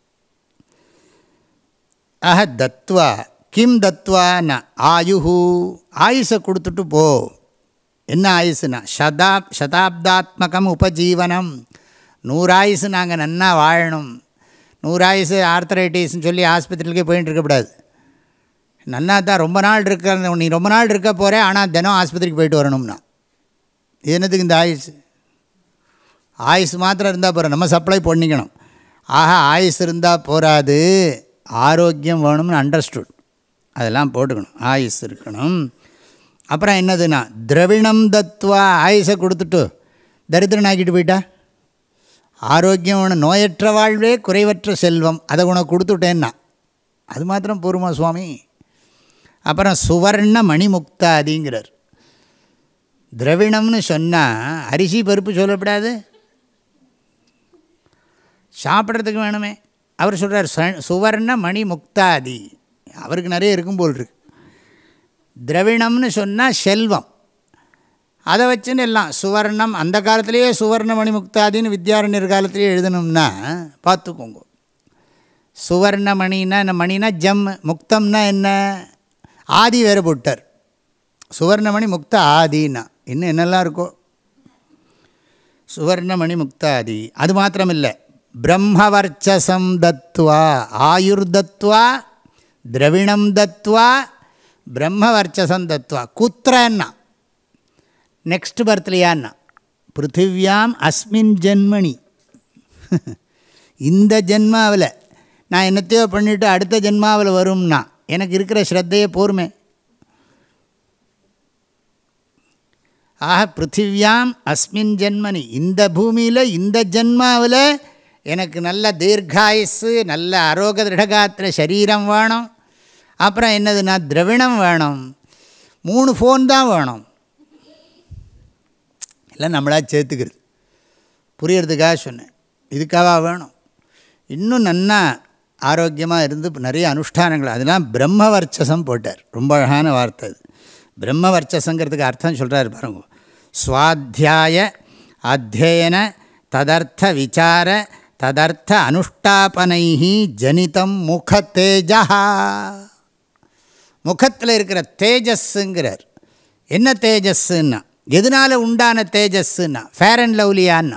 ஆஹ தத்வா கிம் தத்வா ந ஆயுஹு, ஆயுஷை கொடுத்துட்டு போ. என்ன ஆயுசுனா சதா சதாப்தாத்மகம் உபஜீவனம். நூறாயுசு நாங்கள் நன்னா வாழணும். நூறாயுசு ஆர்த்தரைட்டிஸ்ன்னு சொல்லி ஆஸ்பத்திரிக்கே போயிட்டு இருக்கக்கூடாது. நன்னா தான் ரொம்ப நாள் இருக்க, நீ ரொம்ப நாள் இருக்க போகிற, ஆனால் தினம் ஆஸ்பத்திரிக்கு போயிட்டு வரணும்னா இது என்னதுக்கு இந்த ஆயுசு? ஆயுசு மாத்திரம் இருந்தால் போகிற, நம்ம சப்ளை பண்ணிக்கணும். ஆஹா ஆயுசு இருந்தால் போகாது, ஆரோக்கியம் வேணும்னு அண்டர்ஸ்டுட். அதெல்லாம் போட்டுக்கணும். ஆயுசு இருக்கணும். அப்புறம் என்னதுன்னா திரவிணம் தத்வா, ஆயுசை கொடுத்துட்டு தரித்திரன் ஆக்கிட்டு போயிட்டா. ஆரோக்கியம் வேணும், நோயற்ற வாழ்வே குறைவற்ற செல்வம், அதை உனக்கு கொடுத்துட்டேன்னா அது மாத்திரம் பூர்வமா சுவாமி. அப்புறம் சுவர்ண மணிமுக்தாதிங்கிறார். திரவிணம்னு சொன்னால் அரிசி பருப்பு சொல்லப்படாது, சாப்பிட்றதுக்கு வேணுமே. அவர் சொல்கிறார் சுவர்ண மணி முக்தாதி. அவருக்கு நிறைய இருக்கும் போல் இருக்கு. திரவிணம்னு சொன்னால் செல்வம், அதை வச்சுன்னு எல்லாம் சுவர்ணம். அந்த காலத்திலேயே சுவர்ண மணி முக்தாதின்னு வித்யாரண்யர் காலத்திலேயே எழுதணும்னா பார்த்துக்கோங்க. சுவர்ணமணின்னா என்ன? மணினா ஜம், முக்தம்னா என்ன? ஆதி வேறு போட்டார். சுவர்ணமணி முக்த ஆதின்னா இன்னும் என்னெல்லாம் இருக்கோ. சுவர்ணமணி முக்தாதி. அது மாத்திரமில்லை, பிரம்மவர்ச்சசம் தத்வா ஆயுர் தத்வா திரவிணம் தத்வா பிரம்மவர்ச்சசம் தத்வா. குத்திரன்னா நெக்ஸ்ட் பர்த்லையான்னா பிருத்திவியாம் அஸ்மின் ஜென்மணி. இந்த ஜென்மாவில் நான் என்னத்தையோ பண்ணிவிட்டு அடுத்த ஜென்மாவில் வரும்னா எனக்கு இருக்கிற ஸ்ரத்தையே போருமே. ஆக பிருத்திவியாம் அஸ்மின் ஜென்மனி, இந்த பூமியில் இந்த ஜென்மாவில் எனக்கு நல்ல தீர்காயுசு, நல்ல ஆரோக திருடகாத்திர சரீரம் வேணும். அப்புறம் என்னதுன்னா திரவிணம் வேணும். மூணு ஃபோன் தான் வேணும். எல்லாம் நம்மளாக சேர்த்துக்கிறது, புரியறதுக்காக சொன்னேன். இதுக்காக வேணும். இன்னும் நன்னா ஆரோக்கியமாக இருந்து நிறைய அனுஷ்டானங்கள், அதெல்லாம் பிரம்மவர்ச்சசம் போட்டார். ரொம்ப அழகான வார்த்தை அது. பிரம்மவர்ச்சசங்கிறதுக்கு அர்த்தம் சொல்கிறார் பாருங்க. ஸ்வாத்தியாய அத்தியன ததர்த்த விசார ததர்த்த அனுஷ்டாபனைஹி ஜனிதம் முக தேஜா. முகத்தில் இருக்கிற தேஜஸ்ஸுங்கிறார். என்ன தேஜஸ்ஸுன்னா, எதனால் உண்டான தேஜஸ்ஸுன்னா ஃபேர் அண்ட் லவ்லியான்னா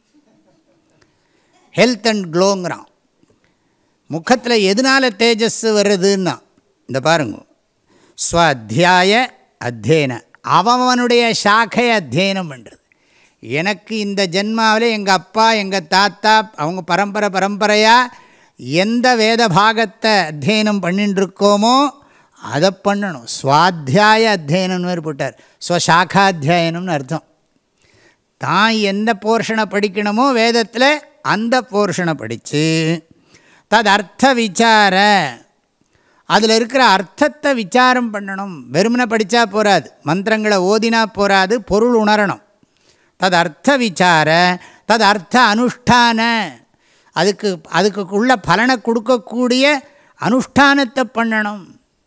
ஹெல்த் அண்ட் க்ளோங்கிறான். முகத்தில் எதனால் தேஜஸ் வருதுன்னா இந்த பாருங்க, ஸ்வாத்தியாய அத்தியன, அவனுடைய சாக்கை அத்தியனம் பண்ணுறது. எனக்கு இந்த ஜென்மாவில் எங்கள் அப்பா எங்கள் தாத்தா அவங்க பரம்பரை பரம்பரையாக எந்த வேத பாகத்தை அத்தியனம் பண்ணிட்டுருக்கோமோ அதை பண்ணணும். ஸ்வாத்தியாய அத்தியனம்னு வேறு போட்டார். ஸ்வசாக்காத்தியாயனம்னு அர்த்தம். தான் எந்த போர்ஷனை படிக்கணுமோ வேதத்தில் அந்த போர்ஷனை படித்து தது அர்த்த விசார, அதில் இருக்கிற அர்த்தத்தை விசாரம் பண்ணணும். வெறுமனை படித்தா போராது, மந்திரங்களை ஓதினா போராது, பொருள் உணரணும். தது அர்த்த விசார தது அர்த்த அனுஷ்டான, அதுக்கு அதுக்குள்ள பலனை கொடுக்கக்கூடிய அனுஷ்டானத்தை பண்ணணும்.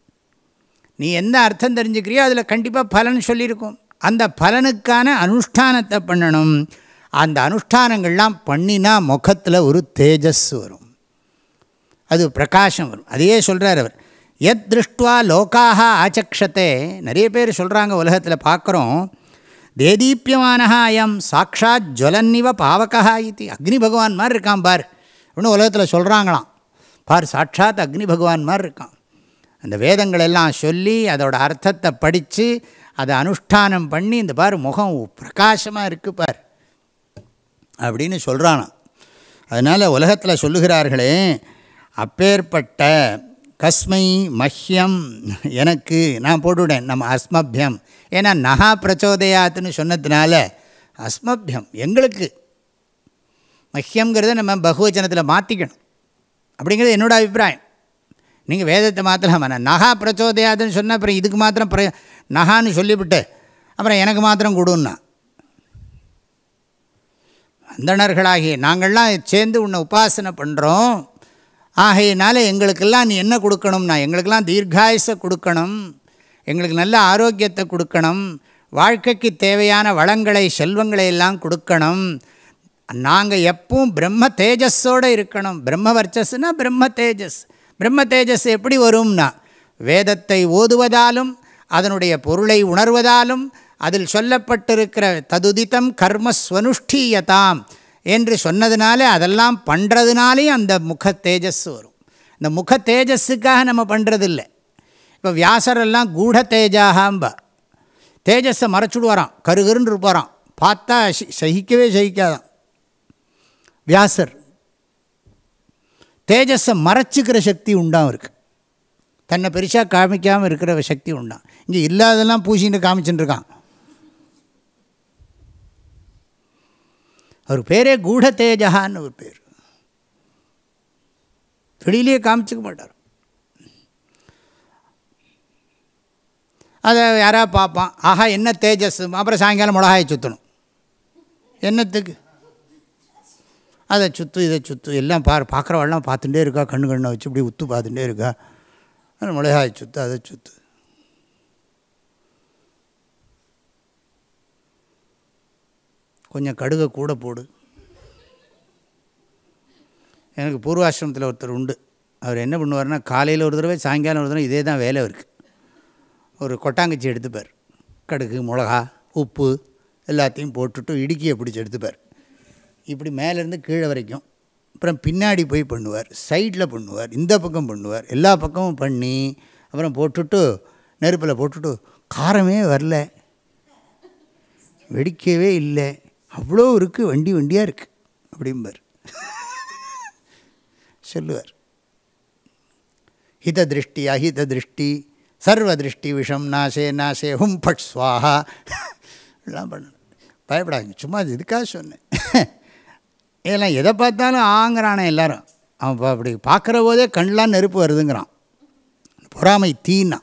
நீ எந்த அர்த்தம் தெரிஞ்சுக்கிறியோ அதில் கண்டிப்பாக பலன் சொல்லியிருக்கும். அந்த பலனுக்கான அனுஷ்டானத்தை பண்ணணும். அந்த அனுஷ்டானங்கள்லாம் பண்ணினா முகத்தில் ஒரு தேஜஸ் வரும், அது பிரகாசம் வரும். அதையே சொல்கிறார் அவர். எத் திருஷ்டுவா லோக்காக ஆச்சக்ஷத்தே. நிறைய பேர் சொல்கிறாங்க, உலகத்தில் பார்க்குறோம், தேதீப்பியமானஹா அயம் சாக்ஷாத் ஜுவலன்னிவ பாவகா இது. அக்னி பகவான் மாதிரி இருக்கான் பார், இன்னும் உலகத்தில் சொல்கிறாங்களாம். பார், சாட்சாத் அக்னி பகவான் மாதிரி இருக்கான். அந்த வேதங்களெல்லாம் சொல்லி அதோட அர்த்தத்தை படித்து அதை அனுஷ்டானம் பண்ணி இந்த பார் முகம் பிரகாசமாக இருக்குது பார் அப்படின்னு சொல்கிறானாம். அதனால் உலகத்தில் சொல்லுகிறார்களே, அப்பேற்பட்ட கஸ்மை மஹ்யம், எனக்கு நான் போட்டுவிட்டேன் நம்ம அஸ்மபியம். ஏன்னா நகா பிரச்சோதயாத்துன்னு சொன்னதுனால அஸ்மபியம் எங்களுக்கு. மஹ்யங்கிறத நம்ம பகுவச்சனத்தில் மாற்றிக்கணும் அப்படிங்கிறது என்னோடய அபிப்பிராயம். நீங்கள் வேதத்தை மாற்றலாமா? நான் நகா பிரச்சோதயாத்துன்னு சொன்னால் அப்புறம் இதுக்கு மாத்திரம் பிர நகான்னு சொல்லிவிட்டு அப்புறம் எனக்கு மாத்திரம் கொடுன்னா, அந்தணர்களாகிய நாங்கள்லாம் சேர்ந்து உன்னை உபாசனை பண்ணுறோம், ஆகையினால எங்களுக்கெல்லாம் நீ என்ன கொடுக்கணும்னா, எங்களுக்கெல்லாம் தீர்காயுசை கொடுக்கணும், எங்களுக்கு நல்ல ஆரோக்கியத்தை கொடுக்கணும், வாழ்க்கைக்கு தேவையான வளங்களை செல்வங்களை எல்லாம் கொடுக்கணும், நாங்கள் எப்பவும் பிரம்ம தேஜஸோடு இருக்கணும். பிரம்ம வர்ச்சஸ்னா பிரம்ம தேஜஸ். பிரம்ம தேஜஸ் எப்படி வரும்னா, வேதத்தை ஓதுவதாலும் அதனுடைய பொருளை உணர்வதாலும் அதில் சொல்லப்பட்டிருக்கிற ததுதித்தம் கர்மஸ்வனுஷ்டீயதாம் என்று சொன்னதுனால அதெல்லாம் பண்ணுறதுனாலேயும் அந்த முக தேஜஸ் வரும். இந்த முக தேஜஸுக்காக நம்ம பண்ணுறதில்ல. இப்போ வியாசரெல்லாம் கூட தேஜாகாம்பா, தேஜஸை மறைச்சுடுவாராம், கருகருன்னு இருப்பாராம், பார்த்தா சகிக்கவே சகிக்காதான். வியாசர் தேஜஸை மறைச்சிக்கிற சக்தி உண்டாம் இருக்குது, தன்னை பெருசாக காமிக்காமல் இருக்கிற சக்தி உண்டாம். இங்கே இல்லாதெல்லாம் பூசின்னு காமிச்சுட்டு இருக்கான். அவர் பேரே கூட தேஜகான்னு ஒரு பேர், வெளியிலேயே காமிச்சிக்க மாட்டார். அதை யாராவது பார்ப்பான், ஆஹா என்ன தேஜஸ், அப்புறம் சாயங்காலம் மிளகாயை சுற்றணும், என்னத்துக்கு அதை சுற்று இதை சுற்று எல்லாம் பார், பார்க்குறவெல்லாம் பார்த்துட்டே இருக்கா, கண்ணு கண்ணை வச்சு இப்படி உத்து பார்த்துட்டே இருக்கா, மிளகாயை சுற்று அதை சுற்று. கொஞ்சம் கடுகை கூட போடு. எனக்கு பூர்வாசிரமத்தில் ஒருத்தர் உண்டு, அவர் என்ன பண்ணுவார்னா, காலையில் ஒரு தடவை சாயங்காலம் ஒரு தடவை இதே தான் வேலை இருக்குது. ஒரு கொட்டாங்கச்சி எடுத்துப்பார், கடுகு மிளகா உப்பு எல்லாத்தையும் போட்டுட்டு இடுக்கியை பிடிச்சி எடுத்துப்பார், இப்படி மேலேருந்து கீழே வரைக்கும். அப்புறம் பின்னாடி போய் பண்ணுவார், சைடில் பண்ணுவார், இந்த பக்கம் பண்ணுவார், எல்லா பக்கமும் பண்ணி அப்புறம் போட்டுட்டு நெருப்பில் போட்டுட்டு, காரமே வரல, வெடிக்கவே இல்லை, அவ்வளோ இருக்குது, வண்டி வண்டியாக இருக்குது அப்படிம்பார் சொல்லுவார். ஹித திருஷ்டி அஹித திருஷ்டி சர்வ திருஷ்டி விஷம் நாசே நாசே ஹும் பட் ஸ்வாஹா எல்லாம் பண்ணணும். பயப்படாதீங்க, சும்மா இதுக்காக சொன்னேன். இதெல்லாம் எதை பார்த்தாலும் ஆங்கிறானே எல்லாரும், அவன் அப்படி பார்க்குற போதே கண்ணெலாம் நெருப்பு வருதுங்கிறான், பொறாமை தீனா.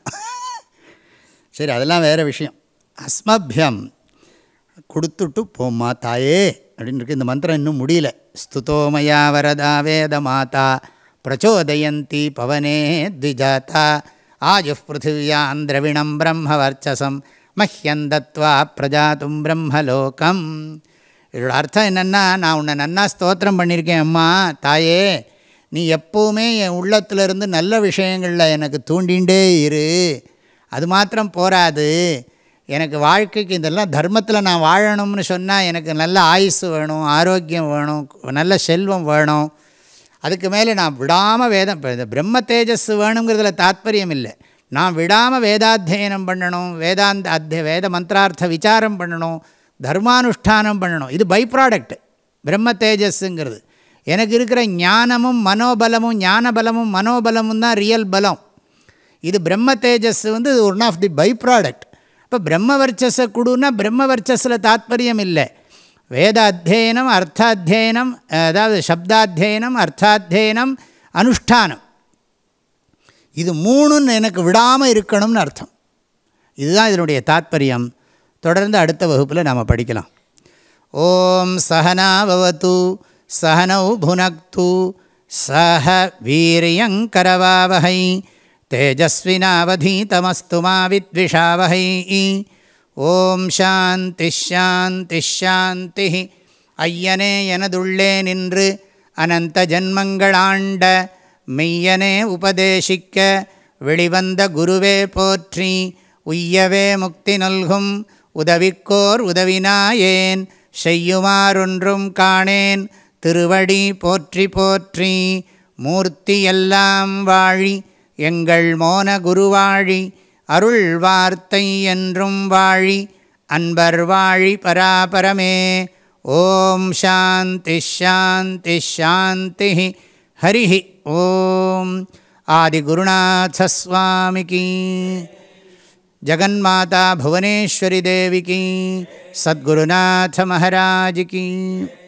சரி, அதெல்லாம் வேறு விஷயம். அஸ்மபியம் கொடுத்துட்டு போம்மா தாயே அப்படின்னு இருக்கு. இந்த மந்திரம் இன்னும் முடியல. ஸ்துதோமயா வரதா வேத மாதா பிரச்சோதயந்தி பவனே த்விஜாதா ஆஜுப் பிருத்திவியாம் திரவிணம் பிரம்ம வர்ச்சசம் மஹ்யந்தத்வா பிரஜாத்தும் பிரம்மலோகம். இதோட அர்த்தம் என்னென்னா, நான் உன்னை நன்னா ஸ்தோத்திரம் பண்ணியிருக்கேன் அம்மா தாயே, நீ எப்போவுமே என் உள்ளத்திலிருந்து நல்ல விஷயங்களில் எனக்கு தூண்டிகிட்டே இரு. அது மாத்திரம் போராது, எனக்கு வாழ்க்கைக்கு இதெல்லாம் தர்மத்தில் நான் வாழணும்னு சொன்னால் எனக்கு நல்ல ஆயுசு வேணும், ஆரோக்கியம் வேணும், நல்ல செல்வம் வேணும். அதுக்கு மேலே நான் விடாமல் வேதம், இந்த பிரம்ம தேஜஸ் வேணுங்கிறதுல தாத்பரியம் இல்லை, நான் விடாமல் வேதாத்தியனம் பண்ணணும், வேதாந்த அத்திய வேத மந்திரார்த்த விசாரம் பண்ணணும், தர்மானுஷ்டானம் பண்ணணும். இது பை ப்ராடக்ட் பிரம்ம தேஜஸ்ங்கிறது. எனக்கு இருக்கிற ஞானமும் மனோபலமும் ஞானபலமும் மனோபலமும் தான் ரியல் பலம். இது பிரம்ம தேஜஸ் வந்து one of the byproduct. இப்போ பிரம்ம வர்ச்சஸை கொடுன்னா பிரம்ம வர்ச்சஸில் தாத்பரியம் இல்லை, வேத அத்தியனம் அர்த்தாத்தியனம், அதாவது சப்தாத்தியனம் அர்த்தாத்தியனம் அனுஷ்டானம், இது மூணுன்னு எனக்கு விடாமல் இருக்கணும்னு அர்த்தம். இதுதான் இதனுடைய தாத்பரியம். தொடர்ந்து அடுத்த வகுப்பில் நாம் படிக்கலாம். ஓம் சஹனா பவது சஹனௌ புனக்து சஹ வீரியங்கரவாவஹை தேஜஸ்வினாவதீதமஸ்து மா வித்விஷாவஹை. ஓம் சாந்தி ஷாந்தி ஷாந்தி. ஐயனே எனதுள்ளே நின்று அனந்த ஜன்மங்களாண்ட மெய்யனே உபதேசிக்க வெளிவந்த குருவே போற்றி. உய்யவே முக்தி நல்கும் உதவிக்கோர் உதவினாயேன் செய்யுமாறொன்றும் காணேன் திருவடி போற்றி போற்றி. மூர்த்தி எல்லாம் வாழி எங்கள் மோன குருவாழி அருள் வார்த்தை என்றும் வாழி அன்பர் வாழி பராபரமே. ஓம் சாந்தி ஷாந்தி ஷாந்தி. ஹரி ஓம். ஆதிகுருநாத ஸ்வாமிகி, ஜகன்மாதா புவனேஸ்வரி தேவிகி, சத்குருநாத மகாராஜ் கி.